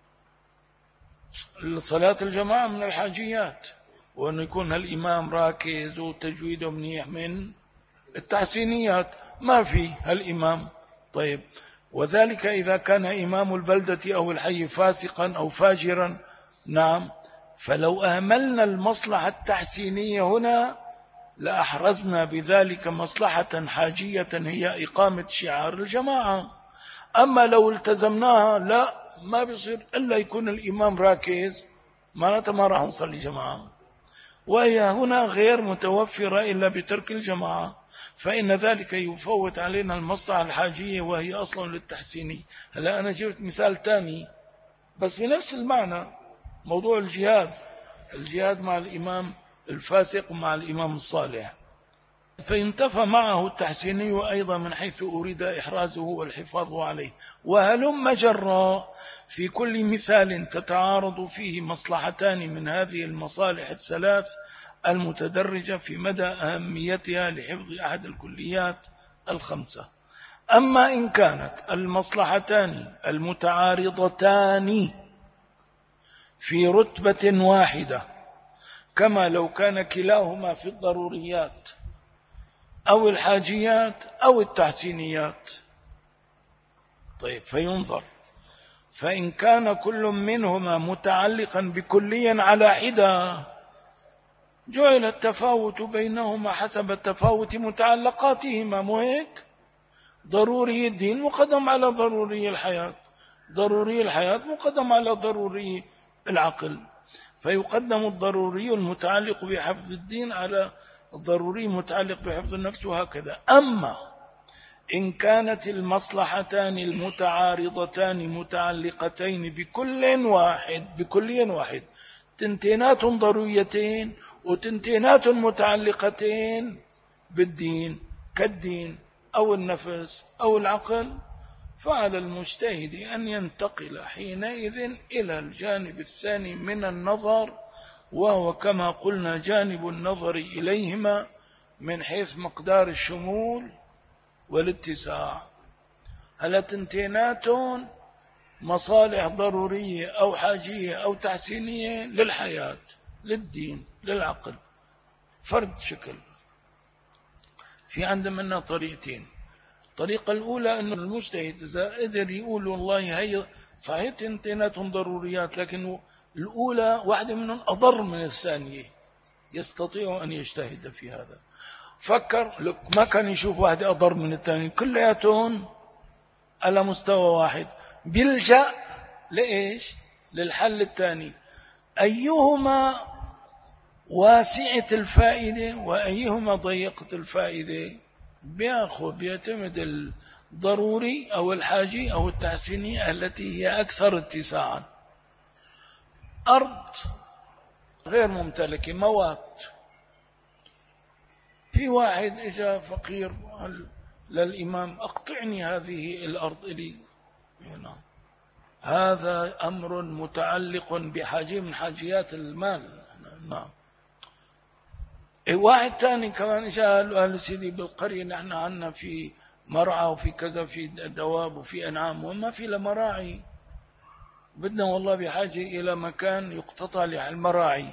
صلاة الجماعة من الحاجيات، وأن يكون الإمام راكز وتجويده منيح من التحسينيات. ما في هالإمام. طيب، وذلك إذا كان إمام البلدة أو الحي فاسقا أو فاجرا. نعم. فلو أهملنا المصلحة التحسينية هنا لأحرزنا بذلك مصلحة حاجية هي إقامة شعار الجماعة. أما لو التزمناها لا، ما بيصير إلا يكون الإمام راكز، معناتها ما راح نصلي جماعة، وهي هنا غير متوفرة إلا بترك الجماعة. فإن ذلك يفوت علينا المصلحة الحاجية وهي أصلا للتحسيني. هلا أنا جبت مثال تاني بس بنفس المعنى، موضوع الجهاد مع الإمام الفاسق ومع الإمام الصالح، فينتفى معه التحسيني أيضا من حيث أريد إحرازه والحفاظ عليه. وهلم جرى في كل مثال تتعارض فيه مصلحتان من هذه المصالح الثلاث المتدرجة في مدى أهميتها لحفظ أحد الكليات الخمسة. أما إن كانت المصلحتان المتعارضتان في رتبة واحدة، كما لو كان كلاهما في الضروريات أو الحاجيات أو التحسينيات، طيب فينظر، فإن كان كل منهما متعلقا بكليا على حدة جعل التفاوت بينهما حسب التفاوت متعلقاتهما. مو هيك؟ ضروري الدين مقدم على ضروري الحياة، ضروري الحياة مقدم على ضروري العقل، فيقدم الضروري المتعلق بحفظ الدين على الضروري المتعلق بحفظ النفس، وهكذا. أما إن كانت المصلحتان المتعارضتان متعلقتين بكل واحد، تنتينات ضروريتين وتنتينات متعلقتين بالدين كالدين أو النفس أو العقل، فعلى المجتهد أن ينتقل حينئذ إلى الجانب الثاني من النظر، وهو كما قلنا جانب النظر إليهما من حيث مقدار الشمول والاتساع. هل تنتينات مصالح ضرورية أو حاجية أو تحسينية للحياة؟ للدين للعقل فرد شكل. في عندنا طريقتين. الطريقة الأولى أن المجتهد إذا قدر يقول والله هي صحيح تنتيناتهم ضروريات، لكن الأولى واحدة منهم أضر من الثانية، يستطيع أن يجتهد في هذا. فكر لك ما كان يشوف واحدة أضر من الثانية، كلياتهم على مستوى واحد، بيلجأ لإيش؟ للحل الثاني، أيهما واسعة الفائدة وأيهما ضيقة الفائدة، بيعتمد الضروري أو الحاجي أو التحسيني التي هي أكثر اتساعا. أرض غير ممتلكة، موات، في واحد إجا فقير للإمام أقطعني هذه الأرض إلي، هذا أمر متعلق بحاجة من حاجيات المال. نعم. واحد ثاني كمان جاء قال سيدي بالقرية نحن عنا في مرعى وفي كذا، في دواب وفي أنعام وما في لمراعي، بدنا والله بحاجة إلى مكان يقتطع للمراعي.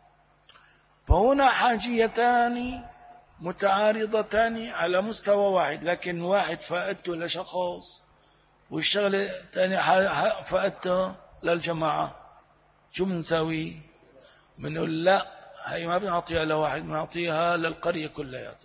فهنا حاجيتان متعارضتان على مستوى واحد، لكن واحد فائدته لشخص والشغلة الثانية فائدته للجماعة. شو بنساوي؟ بنقول لا، هي ما بنعطيها لواحد، بنعطيها للقرية كلها.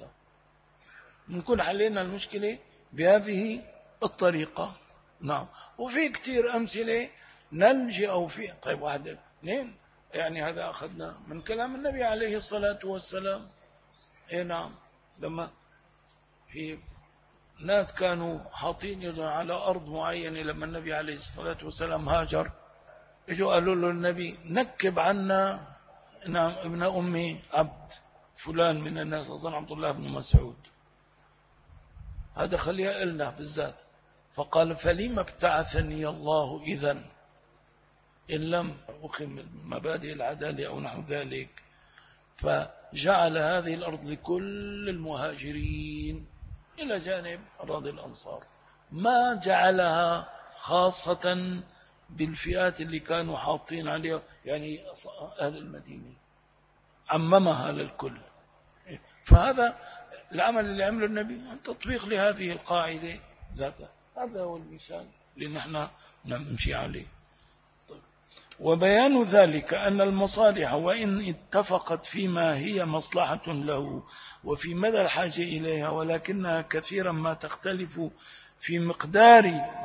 بنكون حلينا المشكلة بهذه الطريقة. نعم. وفي كتير أمثلة نلجئ أو في. طيب واحد اثنين، يعني هذا أخذنا من كلام النبي عليه الصلاة والسلام. نعم. لما في ناس كانوا حاطين على أرض معينة، لما النبي عليه الصلاة والسلام هاجر، اجوا قالوا له النبي نكب عنا نعم ابن أمي عبد فلان من الناس، أظن عبد الله بن مسعود، هذا خليها إلنا بالذات. فقال فلما ابتعثني الله إذن إن لم أقم مبادئ العدالة أو نحو ذلك. فجعل هذه الأرض لكل المهاجرين إلى جانب أراضي الأنصار، ما جعلها خاصة بالفئات اللي كانوا حاطين عليها، يعني أهل المدينة عممها للكل. فهذا العمل اللي عمله النبي تطبيق لهذه القاعدة ذاتها. هذا هو المثال اللي نحن نمشي عليه. طيب. وبيان ذلك أن المصالح وإن اتفقت فيما هي مصلحة له وفي مدى الحاجة إليها، ولكنها كثيرا ما تختلف في مقدار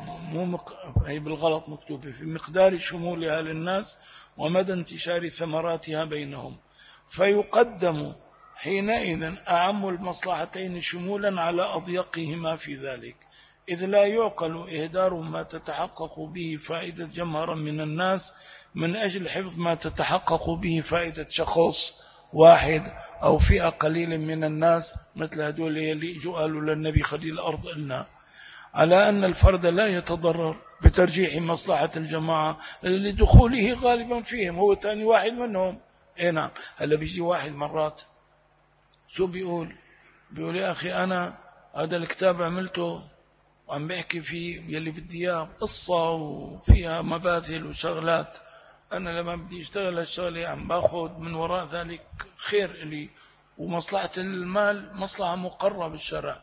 هي بالغلط مكتوبة في مقدار شمولها للناس ومدى انتشار ثمراتها بينهم، فيقدم حينئذ أعم المصلحتين شمولا على أضيقهما في ذلك، إذ لا يعقل إهدار ما تتحقق به فائدة جمهرا من الناس من أجل حفظ ما تتحقق به فائدة شخص واحد أو فئة قليل من الناس، مثل هدول اللي قالوا للنبي خلي الأرض إلنا، على أن الفرد لا يتضرر بترجيح مصلحة الجماعة لدخوله غالبا فيهم، هو تاني واحد منهم. نعم. هلا بيجي واحد مرات شو بيقول يا أخي أنا هذا الكتاب عملته وعم بحكي فيه يلي بدي اياه قصة وفيها مباثل وشغلات، أنا لما بدي اشتغل هالشغلة عم باخذ من وراء ذلك خير إلي، ومصلحة المال مصلحة مقرة بالشرع.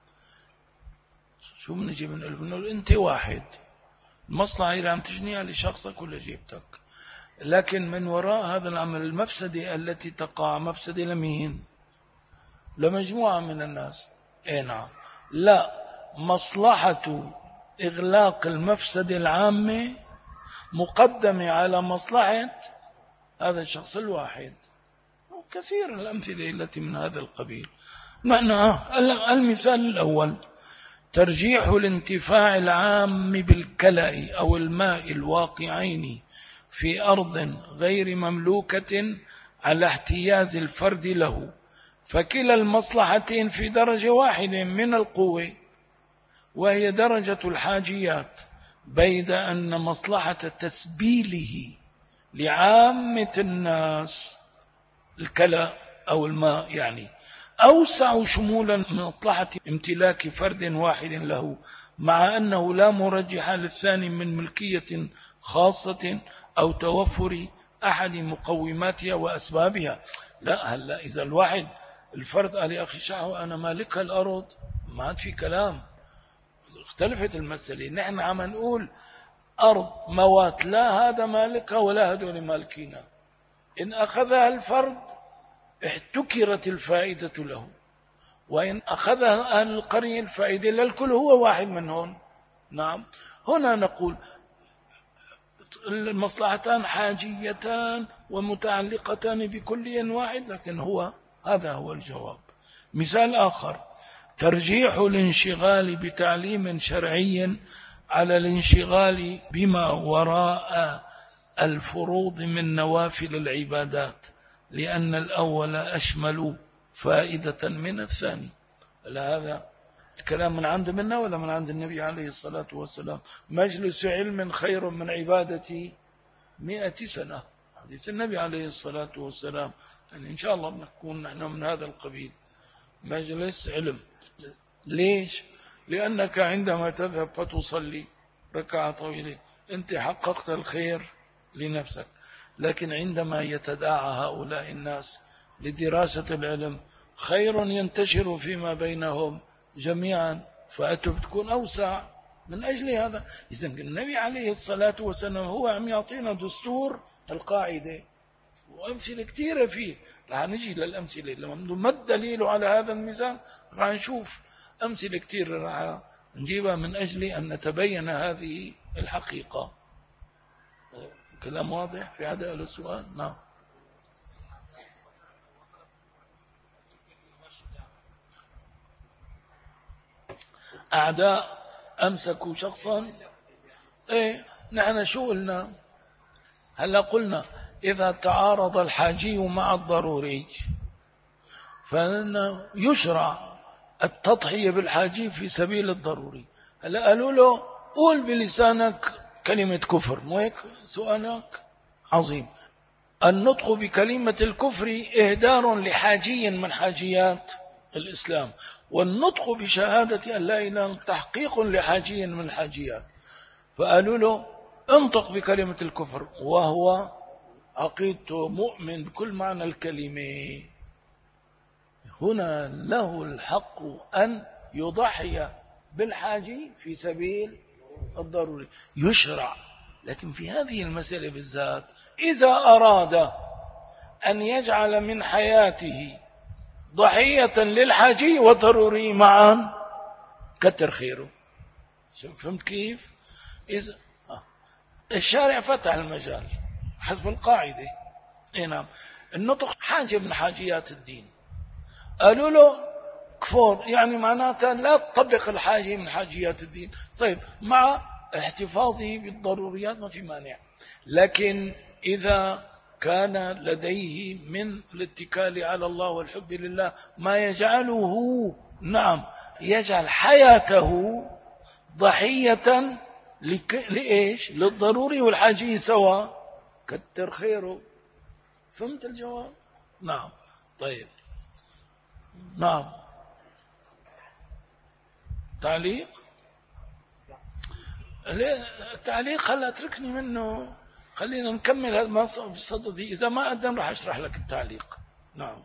شو بنجي بنقول أنت واحد، المصلحة اللي عم تجنيها لشخصك ولا جيبتك، لكن من وراء هذا العمل المفسدة التي تقع مفسدة لمين؟ لمجموعة من الناس. نعم. لا، مصلحة إغلاق المفسدة العامة مقدمة على مصلحة هذا الشخص الواحد. كثير الأمثلة التي من هذا القبيل. معنى المثال الأول ترجيح الانتفاع العام بالكلأ أو الماء الواقعين في أرض غير مملوكة على احتياز الفرد له، فكلا المصلحتين في درجة واحدة من القوة وهي درجة الحاجيات، بيد أن مصلحة تسبيله لعامة الناس الكلى أو الماء يعني أوسع شمولا من مصلحة امتلاك فرد واحد له، مع أنه لا مرجح للثاني من ملكية خاصة أو توفر أحد مقوماتها وأسبابها. لا، هلا إذا الواحد الفرد قال يا أخي شهوة أنا مالكها الأرض، ما عاد في كلام، اختلفت المسألة. نحن عم نقول أرض موات، لا هذا مالكها ولا هدول مالكينها. إن أخذها الفرد احتكرت الفائدة له، وإن أخذها أهل القرية الفائدة للكل، هو واحد منهم. نعم. هنا نقول المصلحتان حاجيتان ومتعلقتان بكلي واحد، لكن هذا هو الجواب. مثال آخر: ترجيح الانشغال بتعليم شرعي على الانشغال بما وراء الفروض من نوافل العبادات، لأن الأول أشمل فائدة من الثاني. هذا الكلام من عند منا ولا من عند النبي عليه الصلاة والسلام؟ مجلس علم خير من عبادة 100 سنة، حديث النبي عليه الصلاة والسلام. يعني إن شاء الله نكون نحن من هذا القبيل، مجلس علم. ليش؟ لأنك عندما تذهب فتصلي ركعة طويلة أنت حققت الخير لنفسك، لكن عندما يتداعى هؤلاء الناس لدراسة العلم خير ينتشر فيما بينهم جميعا، فأتوا بتكون أوسع. من أجل هذا إذن النبي عليه الصلاة والسلام هو عم يعطينا دستور القاعدة، وأمثلة كثيرة فيه. رح نجي للأمثلة لما ما الدليل على هذا المثال، رح نشوف أمثلة كثيرة رح نجيبها من أجل أن نتبين هذه الحقيقة. كلام واضح؟ في عدا السؤال؟ نعم. أعداء أمسكوا شخصا. إيه، نحن شو قلنا؟ هلا قلنا إذا تعارض الحاجي مع الضروري فإنه يشرع التضحية بالحاجي في سبيل الضروري. هلا قالوا له قول بلسانك كلمة كفر، مو هيك سؤالك؟ عظيم. النطق بكلمة الكفر إهدار لحاجي من حاجيات الإسلام، والنطق بشهادة أن لا إله إلا الله تحقيق لحاجي من الحاجيات. فقالوا له انطق بكلمة الكفر، وهو عقيدته مؤمن بكل معنى الكلمة. هنا له الحق أن يضحي بالحاجي في سبيل الضروري، يشرع. لكن في هذه المسألة بالذات إذا أراد أن يجعل من حياته ضحية للحاجي والضروري معا كتر خيره. فهمت كيف؟ إذا الشارع فتح المجال حسب القاعدة. نعم. النطق حاجة من حاجيات الدين. قالوا له كفور، يعني معناتها لا تطبق الحاجة من حاجيات الدين. طيب، مع احتفاظه بالضروريات ما في مانع، لكن إذا كان لديه من الاتكال على الله والحب لله ما يجعله، نعم، يجعل حياته ضحية لإيش؟ للضروري والحاجي سوا، كتر خيره. فهمت الجواب؟ نعم. طيب. نعم. تعليق؟ التعليق خلا اتركني منه، خلينا نكمل هذا ما بصددي. إذا ما قدم راح أشرح لك التعليق. نعم.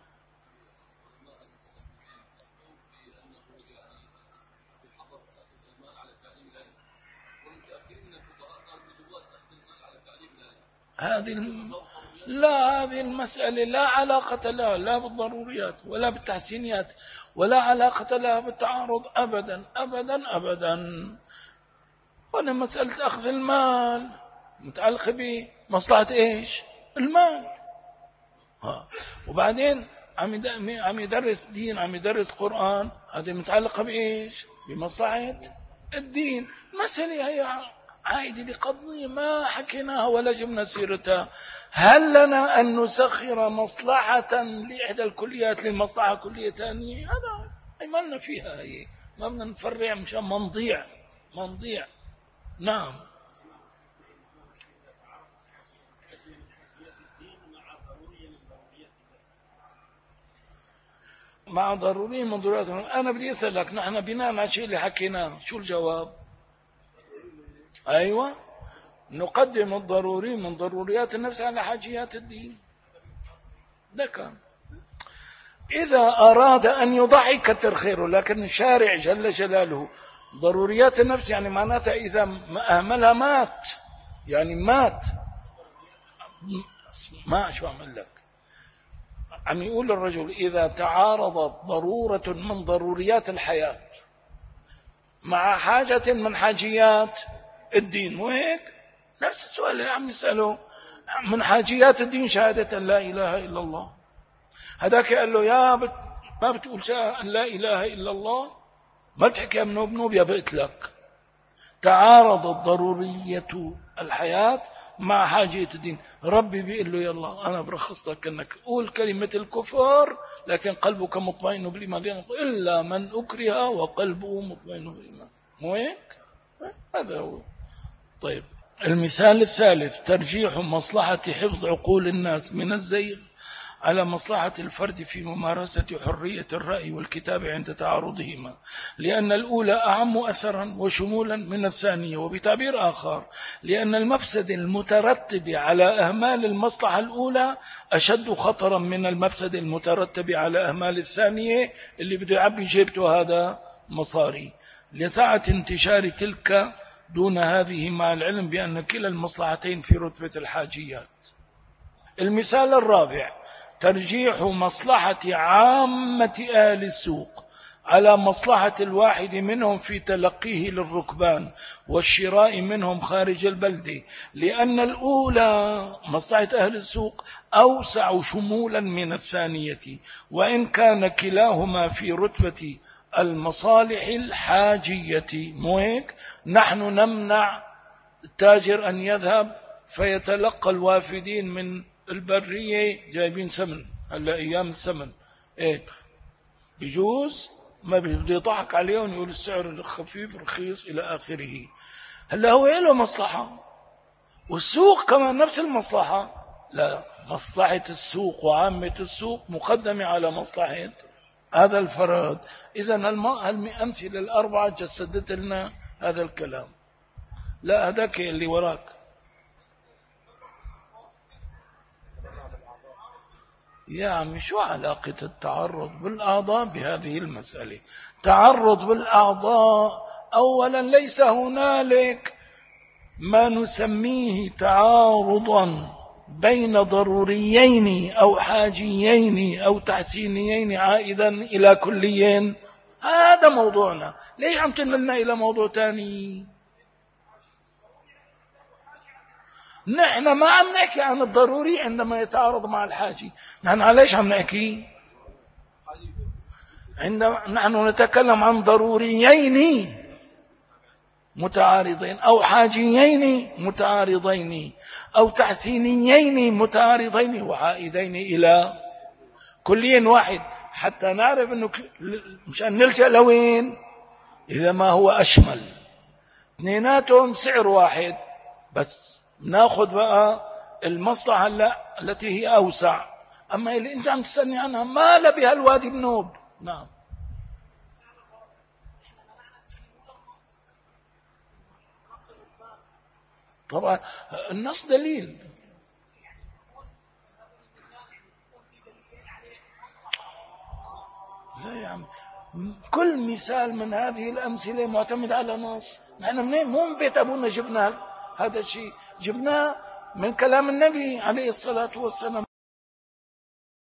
هذه المسألة لا علاقة لها لا بالضروريات ولا بالتحسينيات، ولا علاقة لها بالتعارض أبدا أبدا أبدا. وأنا مسألة أخذ المال متعلقة بمصلحة إيش؟ المال. وبعدين عم يدرس دين، عم يدرس قرآن، هذه متعلقة بإيش؟ بمصلحة الدين. مسألة هي عائدة لقضية ما حكيناها ولا جبنا سيرتها. هل لنا أن نسخر مصلحة لإحدى الكليات لمصلحة كلية ثانية؟ هذا ما لنا فيها، هي ما بدنا نفرع مشان ما نضيع. نعم. مع ضروري من ضرورات. أنا بدي أسألك، نحن بناء على الشيء اللي حكيناه شو الجواب؟ أيوة، نقدم الضروري من ضروريات النفس على حاجيات الدين. ده كان إذا أراد أن يضحي كتر خيره، لكن الشارع جل جلاله ضروريات النفس يعني معناتها إذا أهملها مات، يعني مات. ما شو أعمل لك، عم يقول الرجل إذا تعارضت ضرورة من ضروريات الحياة مع حاجة من حاجيات الدين، وهيك نفس السؤال اللي عم نسأله، من حاجيات الدين شهادة أن لا إله إلا الله. هذاك قال له ما بتقول أن لا إله إلا الله، ما بتحكي منوب نوب يا بقتلك. تعارضت ضرورية الحياة مع حاجة الدين. ربي بيقول له يلا أنا برخص لك أنك قول كلمة الكفر لكن قلبك مطمئن بالإيمان، إلا من أكره وقلبه مطمئن بالإيمان. مو هيك؟ هذا هو. طيب المثال الثالث ترجيح مصلحة حفظ عقول الناس من الزيغ على مصلحة الفرد في ممارسة حرية الرأي والكتاب عند تعارضهما، لأن الأولى أعم أثرا وشمولا من الثانية، وبتعبير آخر لأن المفسد المترتب على أهمال المصلحة الأولى أشد خطرا من المفسد المترتب على أهمال الثانية اللي بده يعبي جيبته هذا مصاري، لسعة انتشار تلك دون هذه، مع العلم بأن كلا المصلحتين في رتبة الحاجيات. المثال الرابع ترجيح مصلحة عامة أهل السوق على مصلحة الواحد منهم في تلقيه للركبان والشراء منهم خارج البلدة، لأن الأولى مصلحة أهل السوق أوسع شمولا من الثانية، وإن كان كلاهما في رتبة المصالح الحاجية. مو هيك؟ نحن نمنع التاجر أن يذهب فيتلقى الوافدين من البرية جايبين سمن، هلا أيام السمن إيه بيجوز، ما بده يضحك عليهم يقول السعر الخفيف رخيص إلى آخره. هلا هو له مصلحة، والسوق كمان نفس المصلحة. لا، مصلحة السوق وعامة السوق مقدمة على مصلحة هذا الفرد. إذن الأمثلة الأربعة جسدت لنا هذا الكلام. لا هذاك اللي وراك. يا عمي شو علاقة التعرض بالأعضاء بهذه المسألة؟ تعرض بالأعضاء أولا ليس هنالك ما نسميه تعارضا بين ضروريين أو حاجيين أو تحسينيين عائدا إلى كليين. هذا موضوعنا. ليش عم تنقلنا إلى موضوع تاني؟ نحن ما عم نحكي عن الضروري عندما يتعارض مع الحاجي. نحن عليش عم نحكي؟ نحن نتكلم عن ضروريين متعارضين أو حاجيين متعارضين أو تحسينيين متعارضين وعائدين إلى كلين واحد، حتى نعرف أنه مشان نلجأ لوين إذا ما هو أشمل. اثنيناتهم سعر واحد، بس ناخذ بقى المصلحة التي هي أوسع. أما اللي أنت عم تسألني عنها ما لبها الوادي بنوب. نعم طبعا النص دليل. لا يا عم، كل مثال من هذه الأمثلة معتمد على نص. نحن منين؟ مو من بيت أبونا جبنا هذا الشيء، جبناه من كلام النبي عليه الصلاة والسلام.